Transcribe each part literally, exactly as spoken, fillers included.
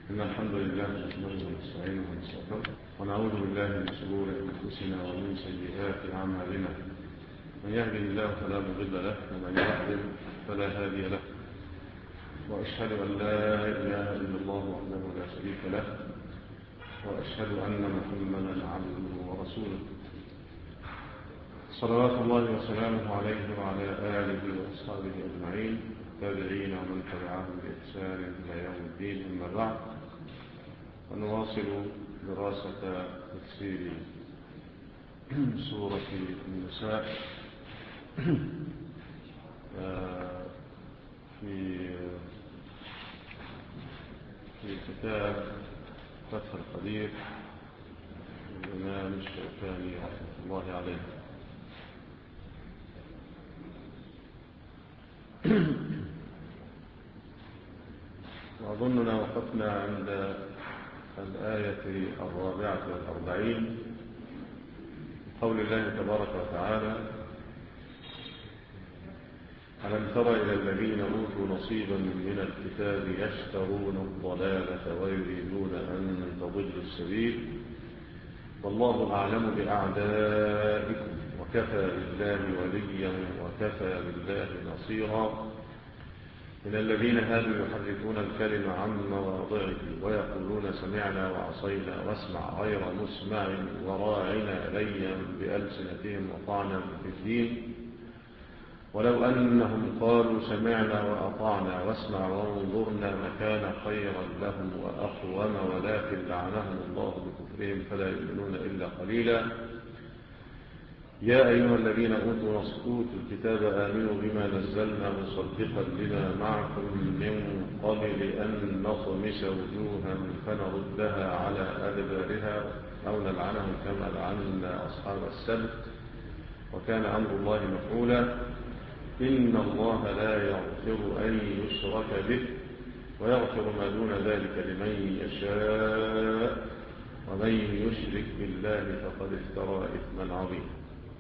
إن الحمد لله نحمده ونستعينه ونستغفره ونعوذ بالله من شرور أنفسنا ومن سيئات أعمالنا. من يهده الله فلا مضل له ومن يضلل فلا هادي له، وأشهد أن لا إله إلا الله وحده لا شريك له، وأشهد أن محمدا عبده ورسوله صلوات الله وسلامه عليه وعلى آله وأصحابه أجمعين، التابعين ومن تبعهم بإحسان إلى يوم الدين. أما بعد، ونواصل دراسة تفسير سورة النساء في في كتاب فتح القدير للإمام الشوكاني رحمة الله عليه. وأظننا وقفنا عند الآية الرابعة والأربعين، قول الله تبارك وتعالى: ألم تر إلى الذين أوتوا نصيبا من الكتاب يشترون الضلالة ويريدون أن تضلوا السبيل والله أعلم بأعدائكم وكفى بالله وليا وكفى بالله نصيرا. من الذين هادوا يحرفون الكلم عن مواضعه ويقولون سمعنا وعصينا واسمع غير مسمع وراعنا ليا بألسنتهم وطعنا في الدين ولو أنهم قالوا سمعنا وأطعنا واسمع وانظرنا لكان خيرا لهم وأقوم ولكن لعنهم الله بكفرهم فلا يؤمنون إلا قليلا. يا أيها الذين أوتوا الكتاب آمنوا بما نزلنا مصدقا لما معكم من قبل أن نطمس وجوها فنردها على أدبارها أو نلعنهم كما لعنا أصحاب السبت وكان أمر الله مفعولا. إن الله لا يغفر أن يشرك به ويغفر ما دون ذلك لمن يشاء ومن يشرك بالله فقد افترى إثما عظيما.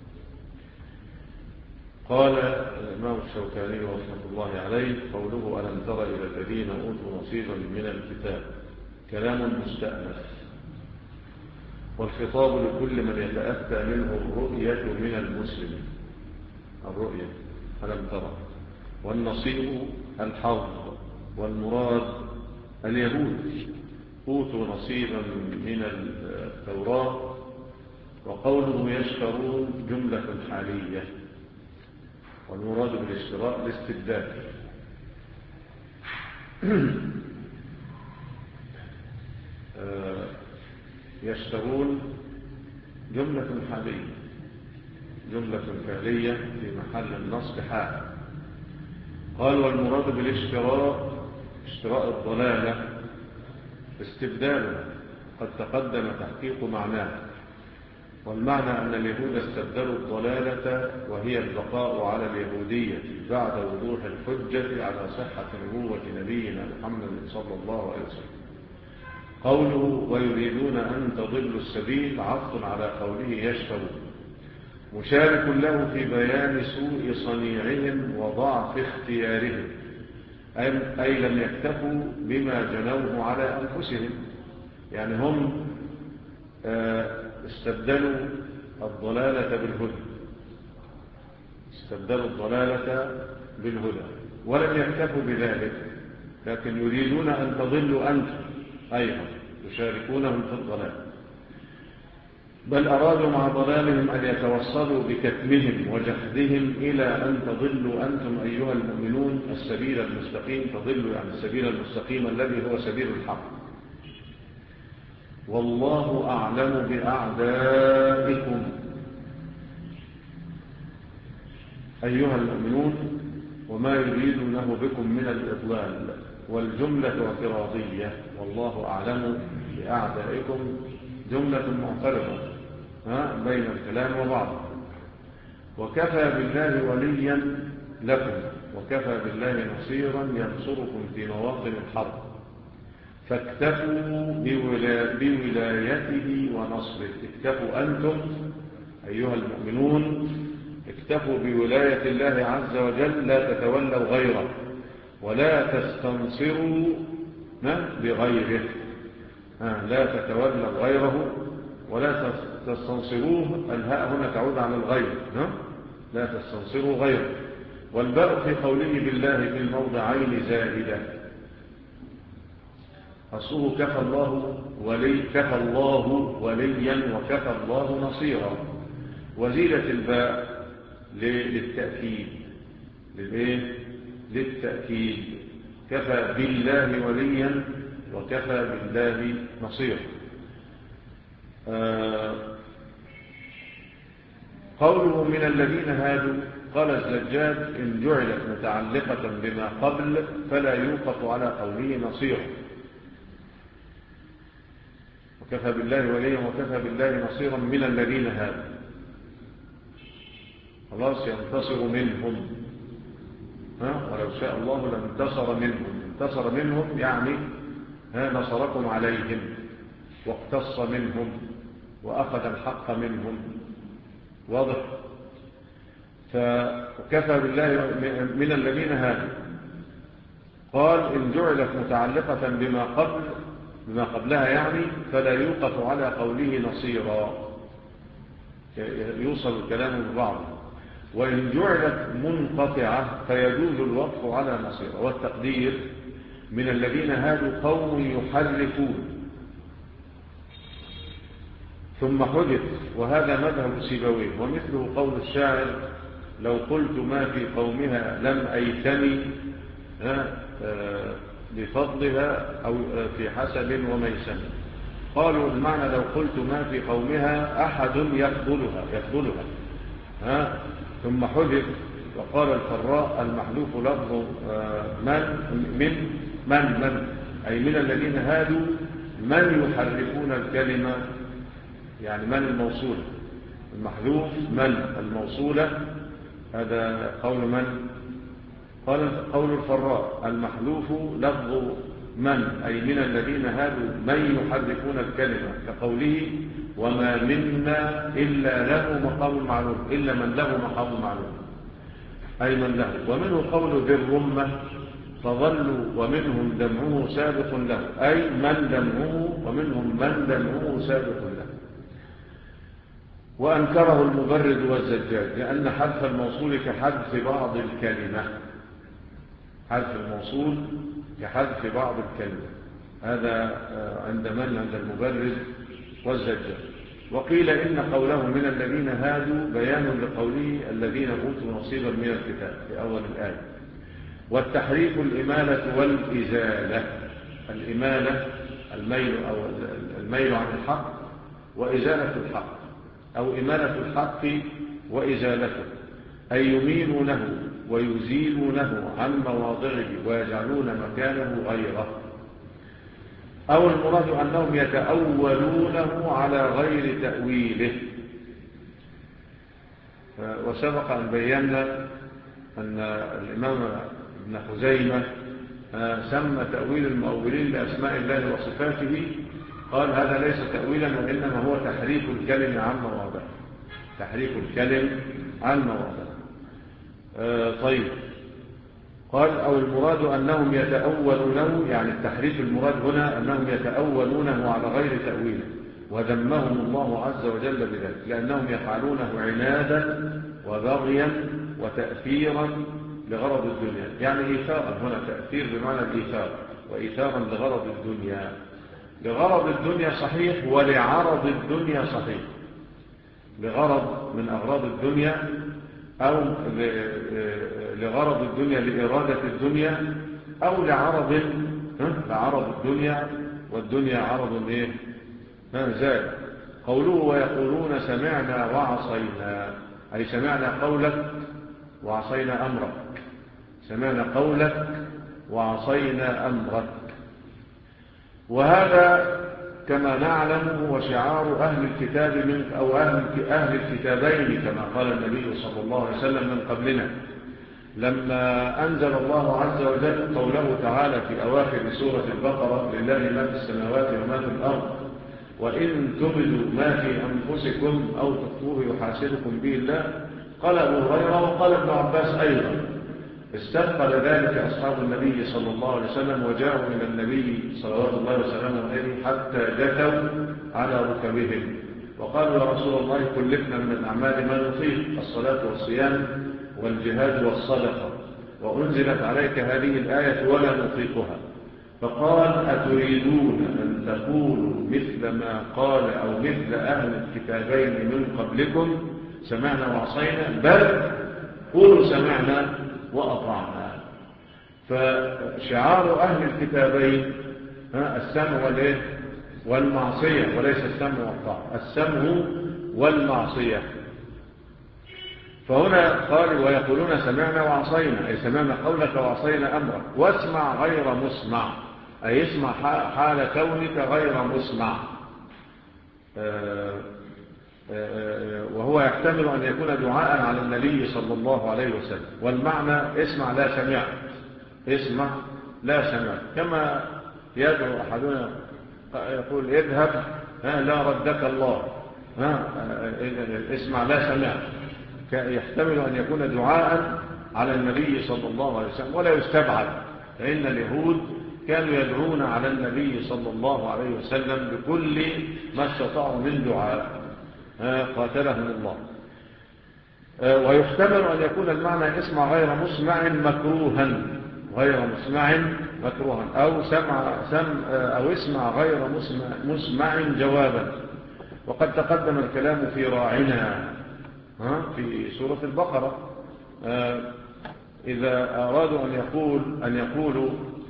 قال الإمام الشوكاني رحمة الله عليه: قوله ألم تر إلى الذين أوتوا نصيبا من الكتاب كلام مستأنف، والخطاب لكل من يتأتى منه الرؤية من المسلم. الرؤية ألم ترى، والنصيب الحظ، والمراد اليهود أوتوا نصيبا من التوراة. وقوله يشترون جملة حالية، والمراد بالاشتراء الاستبدال. يشترون جملة حالية، جملة فعلية في محل النصب حال. قال: والمراد بالاشتراء اشتراء الضلالة استبداله، قد تقدم تحقيق معناه. والمعنى أن اليهود استبدلوا الضلالة وهي البقاء على اليهودية بعد وضوح الحجة على صحة نبوة نبينا محمد صلى الله عليه وسلم. قوله ويريدون أن تضلوا السبيل عطف على قوله يشترون، مشارك له في بيان سوء صنيعهم وضعف اختيارهم، أي لم يكتفوا بما جنوه على أنفسهم. يعني هم استبدلوا الضلالة بالهدى، استبدلوا الضلالة بالهدى ولم يكتفوا بذلك، لكن يريدون أن تضلوا أنتم أيضا، يشاركونهم في الضلال، بل أرادوا مع ضلالهم أن يتوصلوا بكتمهم وجحدهم إلى أن تضلوا أنتم أيها المؤمنون السبيل المستقيم. تضلوا يعني السبيل المستقيم الذي هو سبيل الحق. والله أعلم بأعدائكم أيها المؤمنون وما يريدونه بكم من الإضلال. والجملة اعتراضية، والله أعلم بأعدائكم جملة معترضة بين الكلام وبعضه. وكفى بالله وليا لكم وكفى بالله نصيرا ينصركم في مواطن الحرب، فاكتفوا بولايته ونصره. اكتفوا أنتم أيها المؤمنون، اكتفوا بولاية الله عز وجل، لا تتولوا غيره ولا تستنصروا بغيره. لا تتولى غيره ولا تستنصروه. الهاء هنا تعود على الغير، لا تستنصروا غيره. والباء في قوله بالله في الموضعين زائدة، أصله كفى الله ولي كفى الله وليا وكفى الله نصيرا، وزيدت الباء للتأكيد للإيه؟ للتأكيد. كفى بالله وليا وكفى بالله نصيرا. آه قوله من الذين هادوا، قال الزجاج إن جعلت متعلقة بما قبل فلا يوقف على قوله نصيرا. وكفى بالله وليا وكفى بالله نصيرا من الذين هادوا، خلاص ينتصر منهم. ها ولو شاء الله لانتصر منهم. انتصر منهم يعني ها نصركم عليهم واقتص منهم وأخذ الحق منهم. واضح؟ فكفى بالله من الذين هادوا. قال إن جعلت متعلقة بما قبل بما قبلها يعني فلا يوقف على قوله نصيرا، يوصل الكلام ببعضه. وإن جعلت منقطعة فيجوز الوقف على نصيرا. والتقدير من الذين هادوا قوم يحرفون ثم حدث، وهذا مذهب سيبويه. ومثله قول الشاعر لو قلت ما في قومها لم أيتني بفضلها أو في حسب وميسن. قالوا المعنى لو قلت ما في قومها أحد يفضلها يفضلها ها ثم حدث. وقال الفراء المحذوف لفظ من من من من أي من الذين هادوا من يحرفون الكلمة، يعني من الموصولة، المحذوف من الموصولة. هذا قول من؟ قال قول الفراء المحذوف لفظ من أي من الذين هادوا من يحرفون الكلمة، كقوله وما منا إلا له مقام معلوم، إلا من له مقام معلوم أي من له. ومنه قول ذي الرمة فظلوا ومنهم دمعه سابق له، أي من دمعه ومنهم من دمعه سابق له. وأنكره المبرد والزجاج لأن حذف الموصول كحذف بعض الكلمة، حذف الموصول كحذف بعض الكلمة. هذا عند من؟ عند المبرد والزجاج. وقيل إن قوله من الذين هادوا بيان لقوله الذين أوتوا نصيبا من الكتاب في أول الآية. والتحريف الإمالة والإزالة. الإمالة الميل أو الميل عن الحق، وإزالة الحق أو إمالة الحق وإزالته، أي يميلونه ويزيلونه عن مواضعه ويجعلون مكانه غيره. أو المراد أنهم يتأولونه على غير تأويله. وسبق أن بينا أن الإمام ابن خزيمة سمى تأويل المؤولين لأسماء الله وصفاته، قال هذا ليس تأويلا وإنما هو تحريف الكلم عن مواضعه، تحريف الكلم عن مواضعه. آه طيب، قال أو المراد أنهم يتأولونه، يعني التحريف المراد هنا أنهم يتأولونه على غير تأويله، وذمهم الله عز وجل بذلك لأنهم يفعلونه عنادا وبغيا وتأثيرا لغرض الدنيا. يعني إيثارا هنا تأثير بمعنى الإيثار، وإيثارا لغرض الدنيا. لغرض الدنيا صحيح ولعرض الدنيا صحيح. لغرض من أغراض الدنيا أو لغرض الدنيا لإرادة الدنيا، أو لعرض لعرض الدنيا، والدنيا عرض إيه؟ زاد. قوله ويقولون سمعنا وعصينا، أي سمعنا قولك وعصينا أمرك، سمعنا قولك وعصينا أمرك. وهذا كما نعلم هو شعار أهل الكتاب من أو أهل أهل الكتابين كما قال النبي صلى الله عليه وسلم من قبلنا، لما أنزل الله عز وجل قوله تعالى في أواخر سورة البقرة لله ما في السماوات وما في الأرض وإن تبدوا ما في أنفسكم أو تخفوه يحاسبكم به الله. قال أبو هريرة وقال ابن عباس أيضا استثقل ذلك أصحاب النبي صلى الله عليه وسلم وجاءوا إلى النبي صلوات الله وسلامه عليه حتى جثوا على ركبهم وقالوا يا رسول الله كلفنا من الأعمال ما نطيق الصلاة والصيام والجهاد والصدقة وأنزلت عليك هذه الآية ولا نطيقها. فقال أتريدون أن تقولوا مثل ما قال أو مثل أهل الكتابين من قبلكم سمعنا وعصينا بل قولوا سمعنا وأطعنا. فشعار أهل الكتابين السمع والإيه والمعصية وليس السمع والطاعة، السمع والمعصية. فهنا قال ويقولون سمعنا وعصينا أي سمعنا قولك وعصينا أمرك واسمع غير مسمع أي اسمع حال كونك غير مسمع. وهو يحتمل أن يكون دعاء على النبي صلى الله عليه وسلم، والمعنى اسمع لا سمع، اسمع لا سمع، كما يدعو أحدنا يقول اذهب لا ردك الله، اسمع لا سمع، يحتمل أن يكون دعاء على النبي صلى الله عليه وسلم. ولا يستبعد فإن اليهود كانوا يدعون على النبي صلى الله عليه وسلم بكل ما استطاعوا من دعاء قاتلهم الله. ويحتمل أن يكون المعنى اسمع غير مسمع مكروها، غير مسمع مكروها، أو سمع سم أو اسمع غير مسمع, مسمع جوابا. وقد تقدم الكلام في راعنا في سورة البقرة إذا أرادوا أن يقول أن يقولوا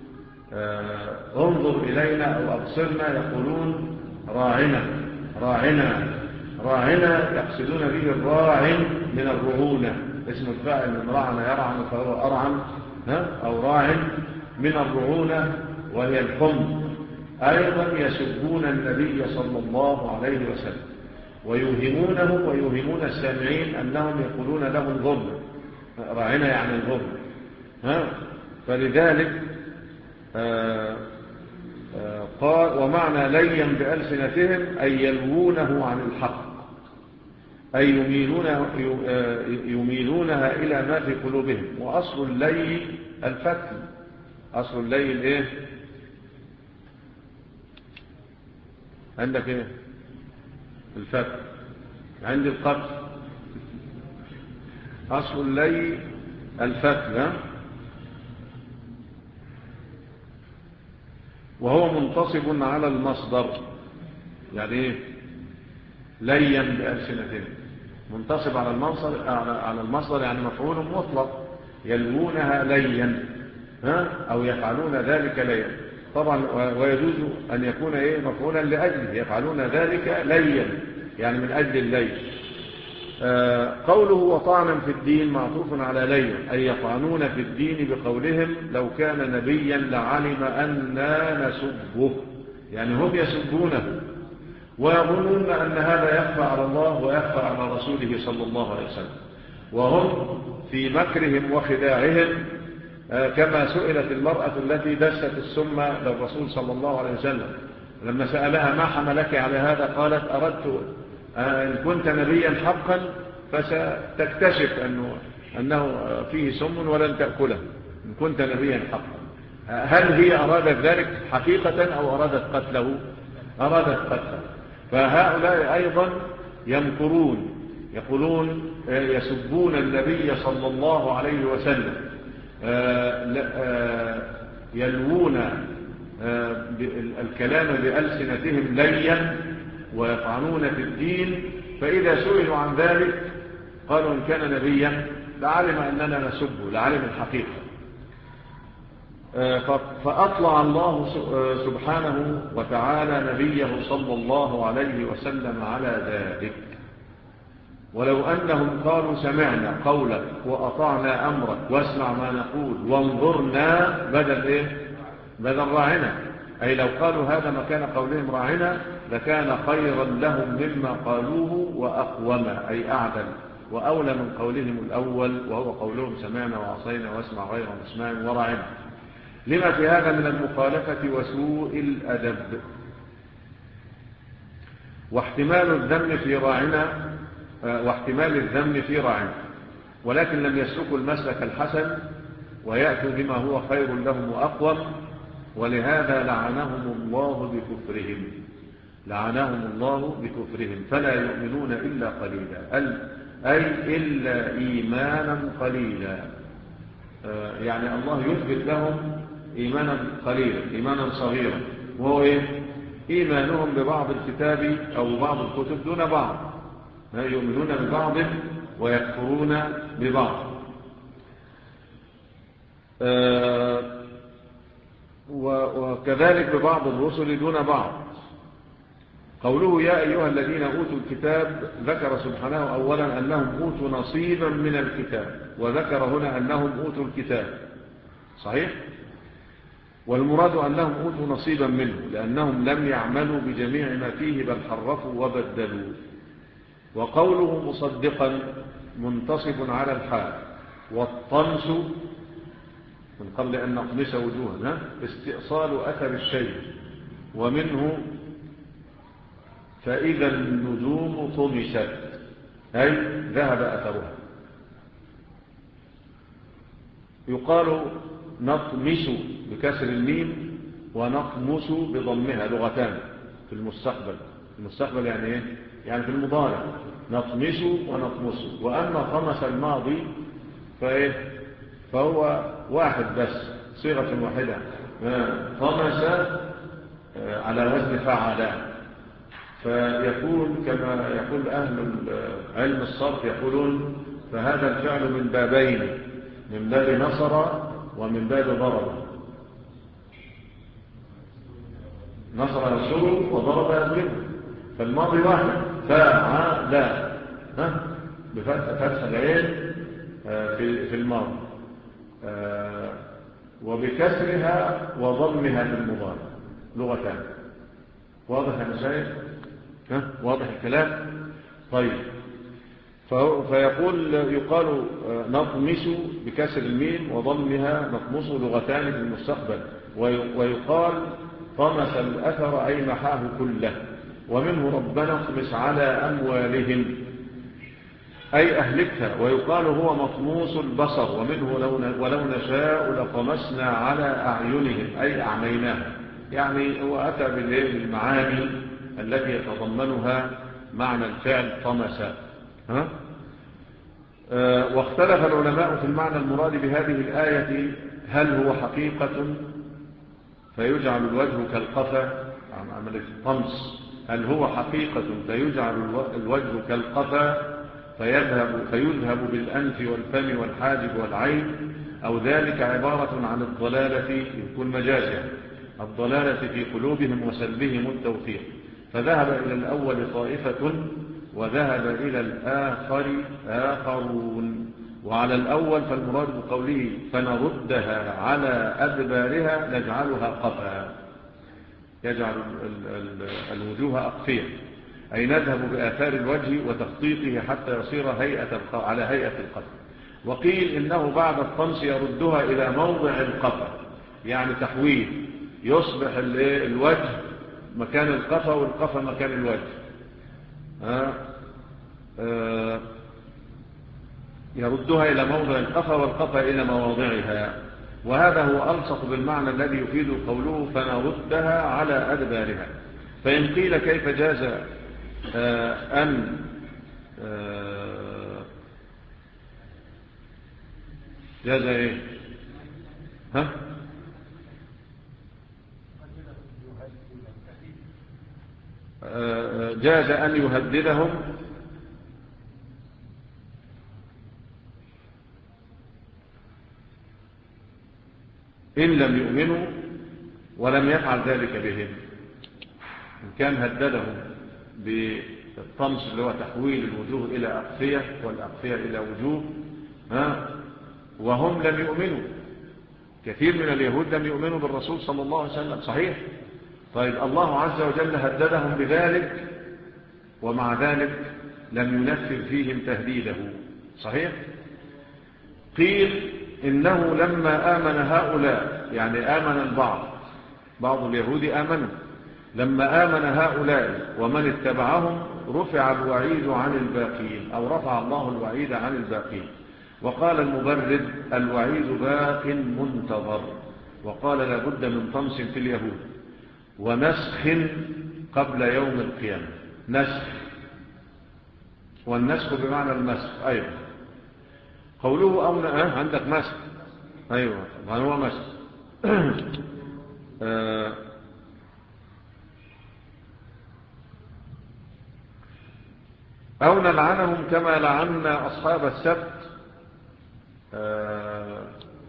انظر إلينا أو أبصرنا يقولون راعنا راعنا راعنا، يقصدون به الراعن من الرعونة، اسم الفاعل من رعن يرعن فهو أرعن، أو راعن من الرعونة وهي الحمد. أيضا يسبون النبي صلى الله عليه وسلم ويوهمونه ويوهمون السامعين أنهم يقولون له الظلم، راعنا يعني الظلم. فلذلك آآ آآ قال ومعنى لين بألسنتهم أي يلوونه عن الحق، أي يميلونه يميلونها إلى ما في قلوبهم. وأصل اللي الفتل، أصل اللي إيه عندك إيه الفتل، عند القتل أصل اللي الفتل، وهو منتصب على المصدر. يعني ايه لين بألسنتهم؟ منتصب على المصدر، على المصدر يعني مفعول مطلق، يلوونها لين ها أو يفعلون ذلك لين. طبعا ويجوز أن يكون ايه مفعولا لأجله، يفعلون ذلك لين يعني من أجل اللين. آه قوله وطعنا في الدين معطوف على لين أي يطعنون في الدين بقولهم لو كان نبيا لعلم أننا نسبه، يعني هم يسبونه ويظنون أن هذا يخفى على الله ويخفى على رسوله صلى الله عليه وسلم، وهم في مكرهم وخداعهم. آه كما سئلت المرأة التي دست السم للرسول صلى الله عليه وسلم لما سألها ما حملك على هذا قالت أردت إن كنت نبيا حقا فستكتشف أنه, أنه فيه سم ولن تأكله إن كنت نبيا حقا. هل هي أرادت ذلك حقيقة أو أرادت قتله؟ أرادت قتله. فهؤلاء أيضا يمكرون، يقولون يسبون النبي صلى الله عليه وسلم، يلوون الكلام بألسنتهم ليا ويطعنون في الدين، فإذا سئلوا عن ذلك قالوا إن كان نبيا لعلم أننا نسبه، لعلم الحقيقة. فأطلع الله سبحانه وتعالى نبيه صلى الله عليه وسلم على ذلك. ولو أنهم قالوا سمعنا قولك وأطعنا أمرك واسمع ما نقول وانظرنا بدل إيه؟ بدل راعنا، أي لو قالوا هذا مكان قولهم راعنا لكان خيرا لهم مما قالوه وأقوما أي أعدل وأولى من قولهم الأول وهو قولهم سمعنا وعصينا واسمع غير مسمع وراعنا، لما في هذا من المخالفة وسوء الأدب. واحتمال الذم في راعنا واحتمال الذم في راعنا، ولكن لم يسلكوا المسلك الحسن ويأتوا بما هو خير لهم وأقوم، ولهذا لعنهم الله بكفرهم لعنهم الله بكفرهم فلا يؤمنون إلا قليلا، أي إلا إيمانا قليلا. يعني الله يثبت لهم إيمانا قليلا، إيمانا صغيرا، وهو إيه؟ إيمانهم ببعض الكتاب أو بعض الكتب دون بعض، يؤمنون ببعض ويكفرون ببعض. وكذلك ببعض الرسل دون بعض. قوله يا أيها الذين أوتوا الكتاب، ذكر سبحانه أولا أنهم أوتوا نصيبا من الكتاب، وذكر هنا أنهم أوتوا الكتاب، صحيح؟ والمراد أنهم أوتوا نصيبا منه، لأنهم لم يعملوا بجميع ما فيه بل حرفوا وبدلوا. وقوله مصدقا منتصب على الحال، والطمس من قبل أن نطمس وجوهنا استئصال أثر الشيء، ومنه فإذا النجوم طمست، أي ذهب أثرها. يقال نطمس بكسر الميم ونطمس بضمها، لغتان في المستقبل. المستقبل يعني إيه؟ يعني في المضارع نطمس ونطمس. وأما طمس الماضي فإيه؟ فهو واحد بس، صيغة واحدة، طمس على وزن فعلا، فيكون كما يقول أهل علم الصرف يقولون فهذا الفعل من بابين، من باب نصر ومن باب ضرب. نصر ينصره وضرب يضربه، فالماضي واحد فعلا بفتح العين في الماضي، وبكسرها وضمها في المضارع، لغتان. واضح يا مشايخ؟ واضح الكلام؟ طيب، فيقول يقال نطمس بكسر الميم وضمها نطمس، لغتان في المستقبل. ويقال طمس الأثر أي محاه كله. ومنه ربنا اطمس على أموالهم أي أهلكها. ويقال هو مطموس البصر، ومنه ولو نشاء لطمسنا على أعينهم أي أعميناها. يعني هو أتى بالمعاني التي يتضمنها معنى الفعل طمس. ها؟ أه واختلف العلماء في المعنى المراد بهذه الآية، هل هو حقيقة فيجعل الوجه كالقفا، عمل الطمس، هل هو حقيقة فيجعل الوجه كالقفا فيذهب, فيذهب بالأنف والفم والحاجب والعين، أو ذلك عبارة عن الضلالة، يكون مجازا، الضلالة في قلوبهم وسلبهم التوفيق. فذهب إلى الأول طائفة وذهب إلى الآخر آخرون. وعلى الأول فالمراد بقوله فنردها على أدبارها نجعلها قفا، يجعل الوجوه أقفية، أي نذهب بآثار الوجه وتخطيطه حتى يصير هيئة على هيئة القفا. وقيل إنه بعد الطمس يردها إلى موضع القفا، يعني تحويل، يصبح الوجه مكان القفا والقفا مكان الوجه. آه آه يردها إلى موضع القفا والقفا إلى مواضعها. وهذا هو ألصق بالمعنى الذي يفيد قوله فنردها على أدبارها. فإن قيل كيف جاز آه أن آه جاز إيه ها آه جاز أن يهددهم إن لم يؤمنوا ولم يفعل ذلك بهم. إن كان هددهم بالطمس اللي هو تحويل الوجوه إلى أقفية والأقفية إلى وجوه، ها، وهم لم يؤمنوا. كثير من اليهود لم يؤمنوا بالرسول صلى الله عليه وسلم، صحيح؟ طيب الله عز وجل هددهم بذلك ومع ذلك لم ينفذ فيهم تهديده، صحيح؟ قيل إنه لما آمن هؤلاء، يعني آمن البعض، بعض اليهود آمنوا، لما آمن هؤلاء ومن اتبعهم رفع الوعيد عن الباقين، أو رفع الله الوعيد عن الباقين. وقال المبرد الوعيد باق منتظر. وقال لابد من طمس في اليهود ونسخ قبل يوم القيامة. نسخ، والنسخ بمعنى المسخ أيضا. قوله أو أه عندك مسخ، أيوة ما هو مسخ. آه أو نلعنهم كما لعنا أصحاب السبت. آه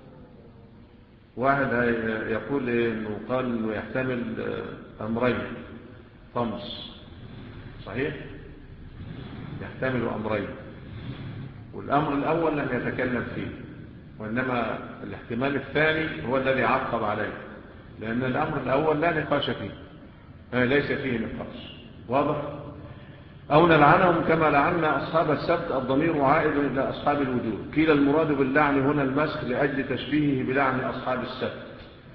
واحد يقول إيه إنه قال إنه يحتمل أمرين طمس، صحيح؟ يحتمل أمرين، والأمر الأول لم يتكلم فيه، وإنما الاحتمال الثاني هو الذي عقب عليه، لأن الأمر الأول لا نقاش فيه، ليس فيه نقاش. واضح؟ أو نلعنهم كما لعنا أصحاب السبت. الضمير عائد إلى أصحاب الوجود. قيل المراد باللعن هنا المسخ لأجل تشبيهه بلعن أصحاب السبت.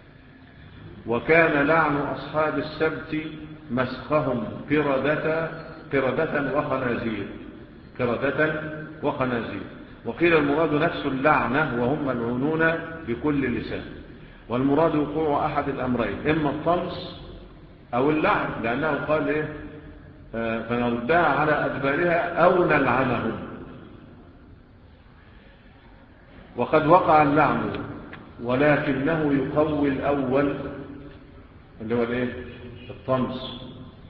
وكان لعن أصحاب السبت مسخهم قردة قردة وخنازير قردة وخنازير. وقيل المراد نفس اللعنة وهم ملعونون بكل لسان. والمراد وقوع أحد الأمرين، إما الطمس أو اللعن، لأنه قال إيه فنردها على أدبارها أو نلعنهم. وقد وقع اللعن ولكنه يقوي الأول اللي هو الايه الطمس.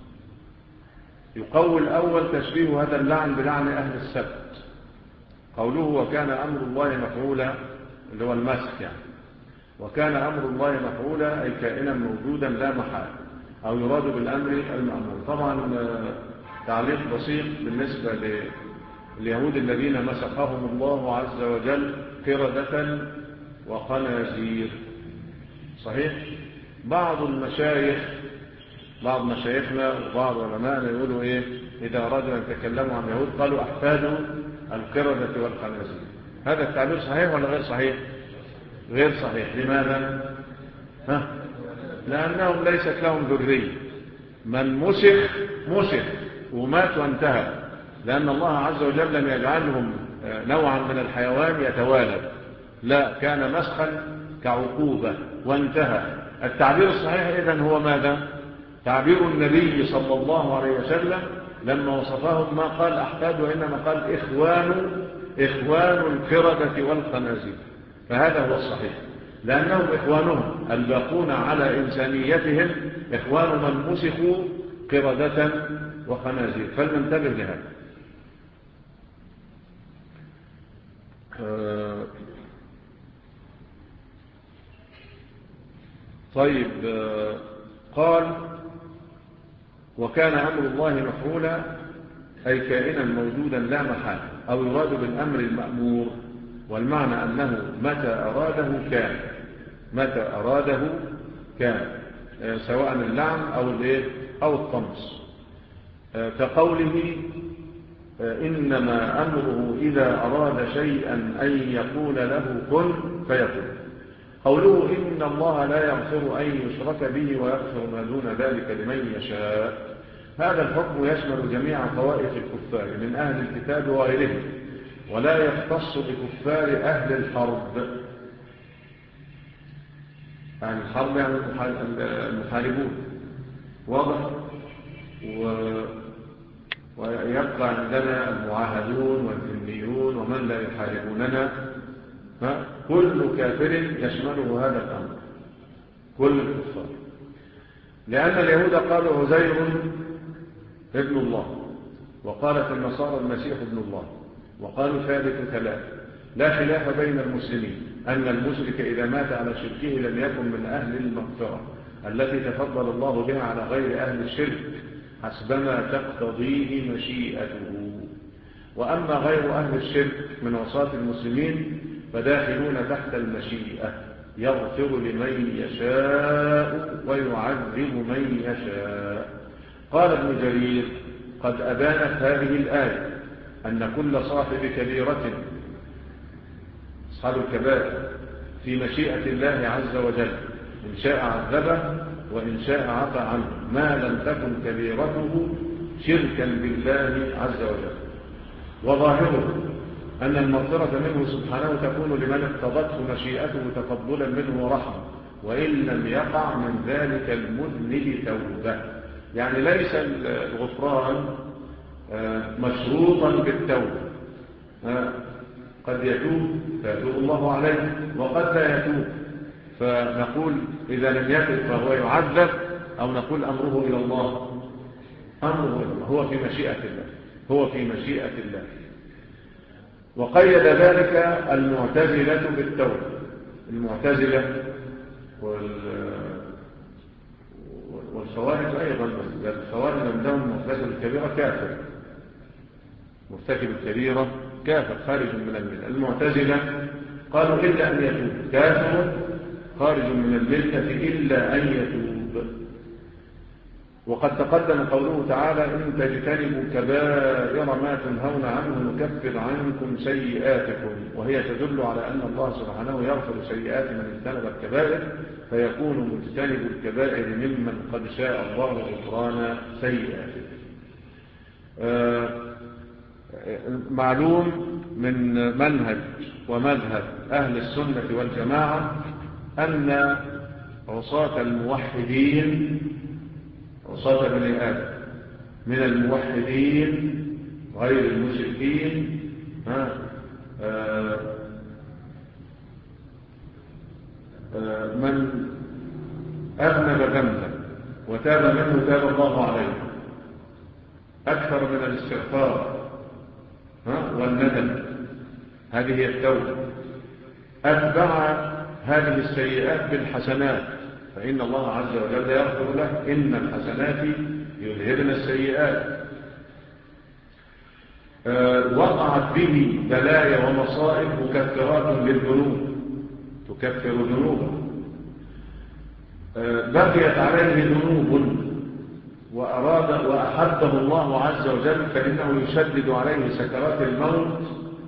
يقوي الأول تشبيه هذا اللعن بلعن أهل السبت. قوله وكان أمر الله مفعولا اللي هو المسخ يعني. وكان أمر الله مفعولا أي كائنا موجودا لا محال، أو يراد بالأمر المأمور. طبعا تعليق بسيط بالنسبة لليهود الذين مسخهم الله عز وجل قردة وخنازير. صحيح؟ بعض المشايخ بعض مشايخنا وبعض علماءنا يقولوا إيه إذا أرادوا أن يتكلموا عن اليهود قالوا أحفادوا القردة والخنازير. هذا التعبير صحيح ولا غير صحيح؟ غير صحيح. لماذا؟ ها؟ لأنهم ليست لهم ذرية. من مسخ مسخ ومات وانتهى، لأن الله عز وجل لم يجعلهم نوعا من الحيوان يتوالد، لا، كان مسخا كعقوبة وانتهى. التعبير الصحيح إذن هو ماذا؟ تعبير النبي صلى الله عليه وسلم لما وصفهم ما قال أحفاد وإنما قال إخوان إخوان القردة والخنازير. فهذا هو الصحيح، لأنهم إخوانهم الباقون على إنسانيتهم إخوان من مسخوا قردة وخنازير. فلننتبه لهذا. آه طيب آه قال وكان أمر الله مفعولا أي كائنا موجودا لا محال، أو يراد بالأمر المأمور، والمعنى أنه متى أراده كان متى أراده كان آه سواء اللعن أو أو الطمس. آه كقوله آه إنما أمره إذا أراد شيئا أن يقول له كن فيكون. قوله إن الله لا يغفر أن يشرك به ويغفر ما دون ذلك لمن يشاء. هذا الحكم يشمل جميع طوائف الكفار من أهل الكتاب وغيرهم، ولا يختص بكفار أهل الحرب. أهل الحرب يعني المحاربون. واضح؟ و... ويبقى عندنا المعاهدون والذميون ومن لا يحاربوننا. كل كافر يشمله هذا الأمر، كل الكفار. لأن اليهود قالوا عزير ابن الله، وقالت النصارى المسيح ابن الله، وقالوا ثالث ثلاث. لا خلاف بين المسلمين أن المشرك إذا مات على شركه لم يكن من أهل المغفرة التي تفضل الله بها على غير أهل الشرك حسبما تقتضيه مشيئته. وأما غير أهل الشرك من عصاة المسلمين فداخلون تحت المشيئة، يغفر لمن يشاء ويعذب من يشاء. قال ابن جرير قد أبانت هذه الآية أن كل صاحب كبيرة أصحاب الكبائر في مشيئة الله عز وجل، إن شاء عذبه وإن شاء عفى عنه، ما لم تكن كبيرته شركا بالله عز وجل. وظاهره أن المغفرة منه سبحانه تكون لمن اقتضته مشيئته تفضلا منه ورحمة، وإن لم يقع من ذلك المذنب توبة. يعني ليس الغفران مشروطا بالتوبة، قد يتوب فيتوب الله عليه وقد لا يتوب، فنقول إذا لم يتوب فهو يعذب، أو نقول أمره إلى الله. أمره إلى الله، هو في مشيئة الله، هو في مشيئة الله. وقيد ذلك المعتزلة بالتوبة. المعتزلة والخوارج أيضا، الخوارج عندهم مرتكب الكبيرة كافر، مرتكب الكبيرة كافر خارج من الملة. المعتزلة قالوا إلا أن يتوب، كافر خارج من الملة إلا أن يتوب. وقد تقدم قوله تعالى إن تجتنبوا كبائر ما تنهون عنه نكفر عنكم سيئاتكم، وهي تدل على أن الله سبحانه يغفر سيئات من اجتنب الكبائر، فيكون مجتنب الكبائر ممن قد شاء الله غفران سيئاته. آه معلوم من منهج ومذهب أهل السنة والجماعة أن عصاة الموحدين، عصاة بني آدم من الموحدين غير المشركين، ها آه آه من أذنب ذنبا وتاب منه تاب الله عليه أكثر من الاستغفار والندم، هذه هي التوبة. أتبع هذه السيئات بالحسنات، فإن الله عز وجل يغفر له إن الحسنات يذهبن السيئات. أه وقعت به بلايا ومصائب مكفرات للذنوب، تكفر ذنوبا. أه بقيت عليه ذنوب وأراد وأحبه الله عز وجل فإنه يشدد عليه سكرات الموت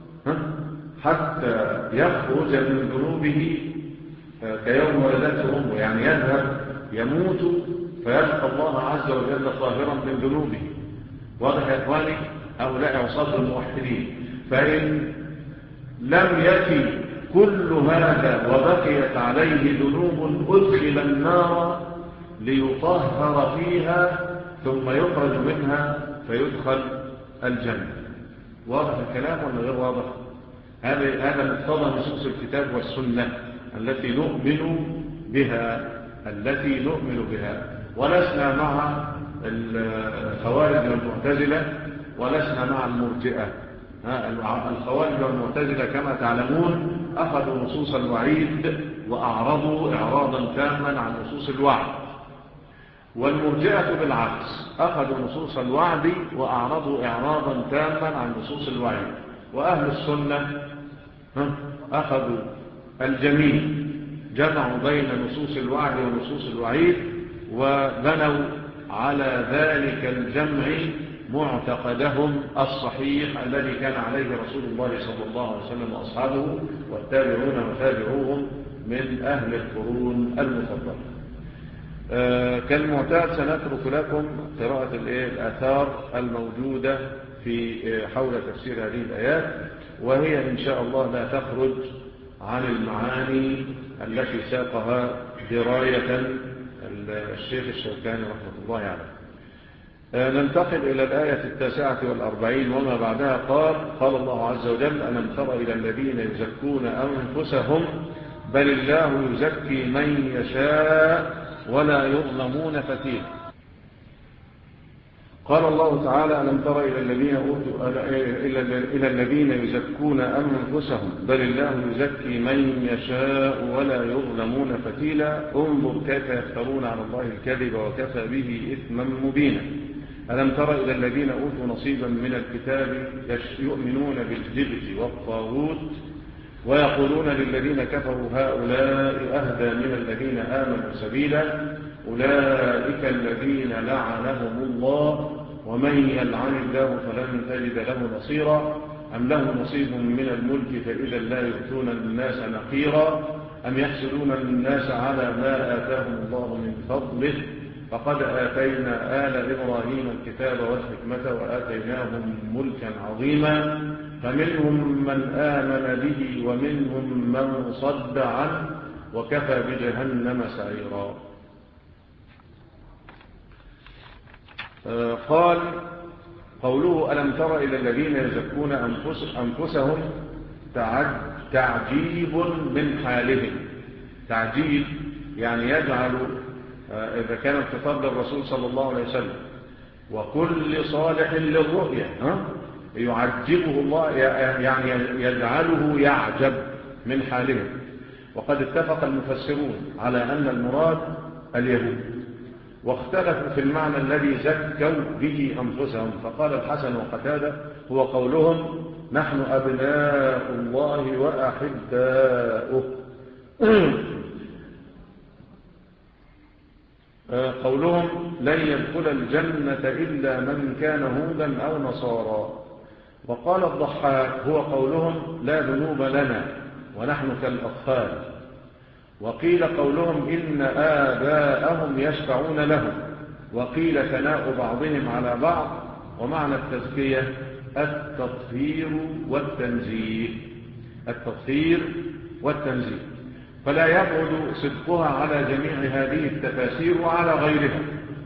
حتى يخرج من ذنوبه كيوم ولدته أمه، يعني يذهب يموت فيلقى الله عز وجل طاهرا من ذنوبه. واضح يا إخواني؟ هؤلاء عصاة الموحدين. فإن لم يأتي كل هذا وبقيت عليه ذنوب أدخل النار ليطهر فيها ثم يخرج منها فيدخل الجنة. واضح الكلام ولا غير واضح؟ هذا مقتضى نصوص الكتاب والسنة التي نؤمن بها، التي نؤمن بها. ولسنا مع الخوارج والمعتزلة، ولسنا مع المرجئة. الخوارج والمعتزلة كما تعلمون أخذوا نصوص الوعيد وأعرضوا إعراضا تاما عن نصوص الوعد، والمرجئة بالعكس أخذوا نصوص الوعد وأعرضوا إعراضا تاما عن نصوص الوعيد. وأهل السنة أخذوا الجميع، جمعوا بين نصوص الوعد ونصوص الوعيد، وبنوا على ذلك الجمع معتقدهم الصحيح الذي كان عليه رسول الله صلى الله عليه وسلم وأصحابه والتابعون وتابعوهم من أهل القرون المفضلة. آه كالمعتاد سنترك لكم قراءة الآثار الموجودة في حول تفسير هذه الآيات، وهي إن شاء الله لا تخرج عن المعاني التي ساقها دراية الشيخ الشوكاني رحمة الله عليه. آه ننتقل إلى الآية التاسعة والأربعين وما بعدها. قال قال الله عز وجل ألم تر إلى الذين يزكون أنفسهم بل الله يزكي من يشاء ولا يظلمون فتيلا. قال الله تعالى ألم تر إلى الذين أوتوا إلى الذين يزكون أنفسهم بل الله يزكي من يشاء ولا يظلمون فتيلا. انظر كيف يفترون على الله الكذب وكفى به إثما مبينا. ألم تر إلى الذين أوتوا نصيبا من الكتاب يؤمنون بالجبت والطاغوت ويقولون للذين كفروا هؤلاء أهدى من الذين آمنوا سبيلا أولئك الذين لعنهم الله ومن يلعن الله فلن تجد له نصيرا أم له نصيب من الملك فإذا لا يؤتون الناس نقيرا أم يحسدون الناس على ما آتاهم الله من فضله فقد آتينا آل إبراهيم الكتاب والحكمة وآتيناهم ملكا عظيما فمنهم من آمن به ومنهم من صد عنه وكفى بجهنم سعيرا. قال قوله ألم تر إلى الذين يزكون أنفس أنفسهم تعجيب من حالهم. تعجيب يعني يجعل إذا كان الخطاب للرسول صلى الله عليه وسلم وكل صالح للرؤيا يعجبه الله يعني يجعله يعجب من حالهم. وقد اتفق المفسرون على أن المراد اليهود واختلفوا في المعنى الذي زكوا به أنفسهم. فقال الحسن وقتادة هو قولهم نحن أبناء الله وأحباؤه. قولهم لن يدخل الجنة إلا من كان هودا أو نصارى. وقال الضحاك هو قولهم لا ذنوب لنا ونحن كالأطفال. وقيل قولهم إن آباءهم يشفعون لهم. وقيل ثناء بعضهم على بعض. ومعنى التزكية التطهير والتنزيه. التطهير والتنزيه فلا يبعد صدقها على جميع هذه التفاسير وعلى غيرها.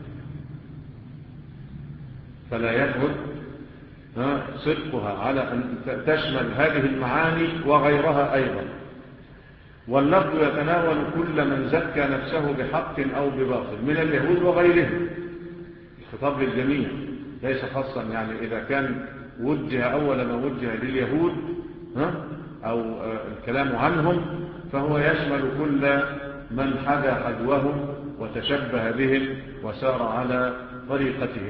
فلا يبعد صدقها على أن تشمل هذه المعاني وغيرها أيضا. واللفظ يتناول كل من زكى نفسه بحق أو بباطل من اليهود وغيرهم. الخطاب للجميع ليس خاصا يعني إذا كان وجه أول ما وجه لليهود أو الكلام عنهم فهو يشمل كل من حذا حذوهم وتشبه بهم وسار على طريقتهم.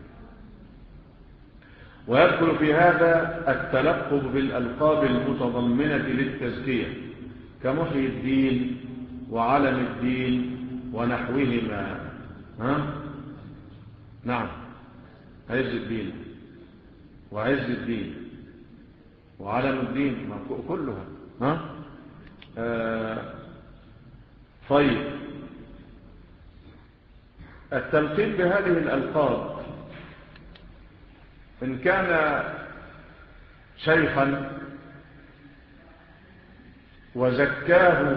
ويدخل في هذا التلقب بالألقاب المتضمنة للتزكية كمحيي الدين وعلم الدين ونحوهما. ها؟ نعم عز الدين وعز الدين وعلم الدين كلها. ها؟ آه طيب التلقين بهذه الألقاب إن كان شيخا وزكاه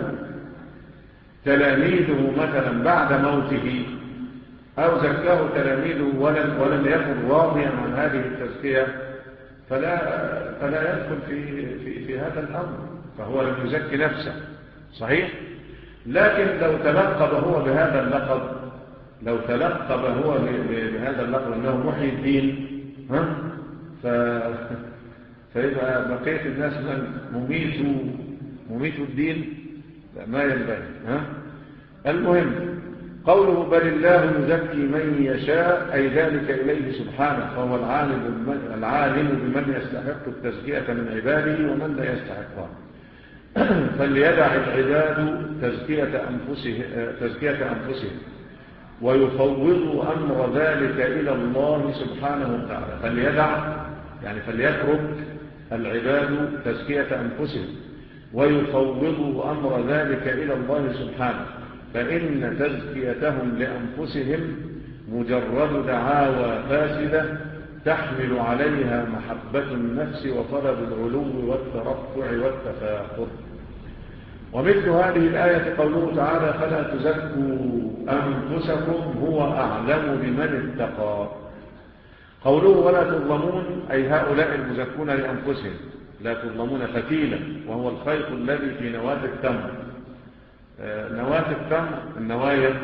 تلاميذه مثلا بعد موته أو زكاه تلاميذه ولم, ولم يكن راضيا عن هذه التزكية فلا, فلا يدخل في, في, في هذا الأمر فهو لم يزكي نفسه صحيح. لكن لو تلقب هو بهذا اللقب لو تلقب هو بهذا اللقب أنه محيي الدين ها ف... فيبقى بقية الناس من مميتوا مميتوا الدين لا ما ينبغي. ها المهم قوله بل الله يزكي من يشاء أي ذلك إليه سبحانه فهو العالم العالم بمن يستحق التزكية من عباده ومن لا يستحقها. فليدع العباد تزكية أنفسهم تزكية أنفسهم ويفوضوا أمر ذلك إلى الله سبحانه وتعالى. فليدع يعني فليترك العباد تزكية أنفسهم ويفوضوا أمر ذلك إلى الله سبحانه فإن تزكيتهم لأنفسهم مجرد دعاوى فاسدة تحمل عليها محبة النفس وطلب العلو والترفع والتفاخر. ومثل هذه الآية قوله تعالى فلا تزكوا أنفسكم هو أعلم بمن اتقى. قوله ولا تظلمون أي هؤلاء المزكون لأنفسهم لا تظلمون فتيلا وهو الخيط الذي في نواة التمر. نواة التمر النوايا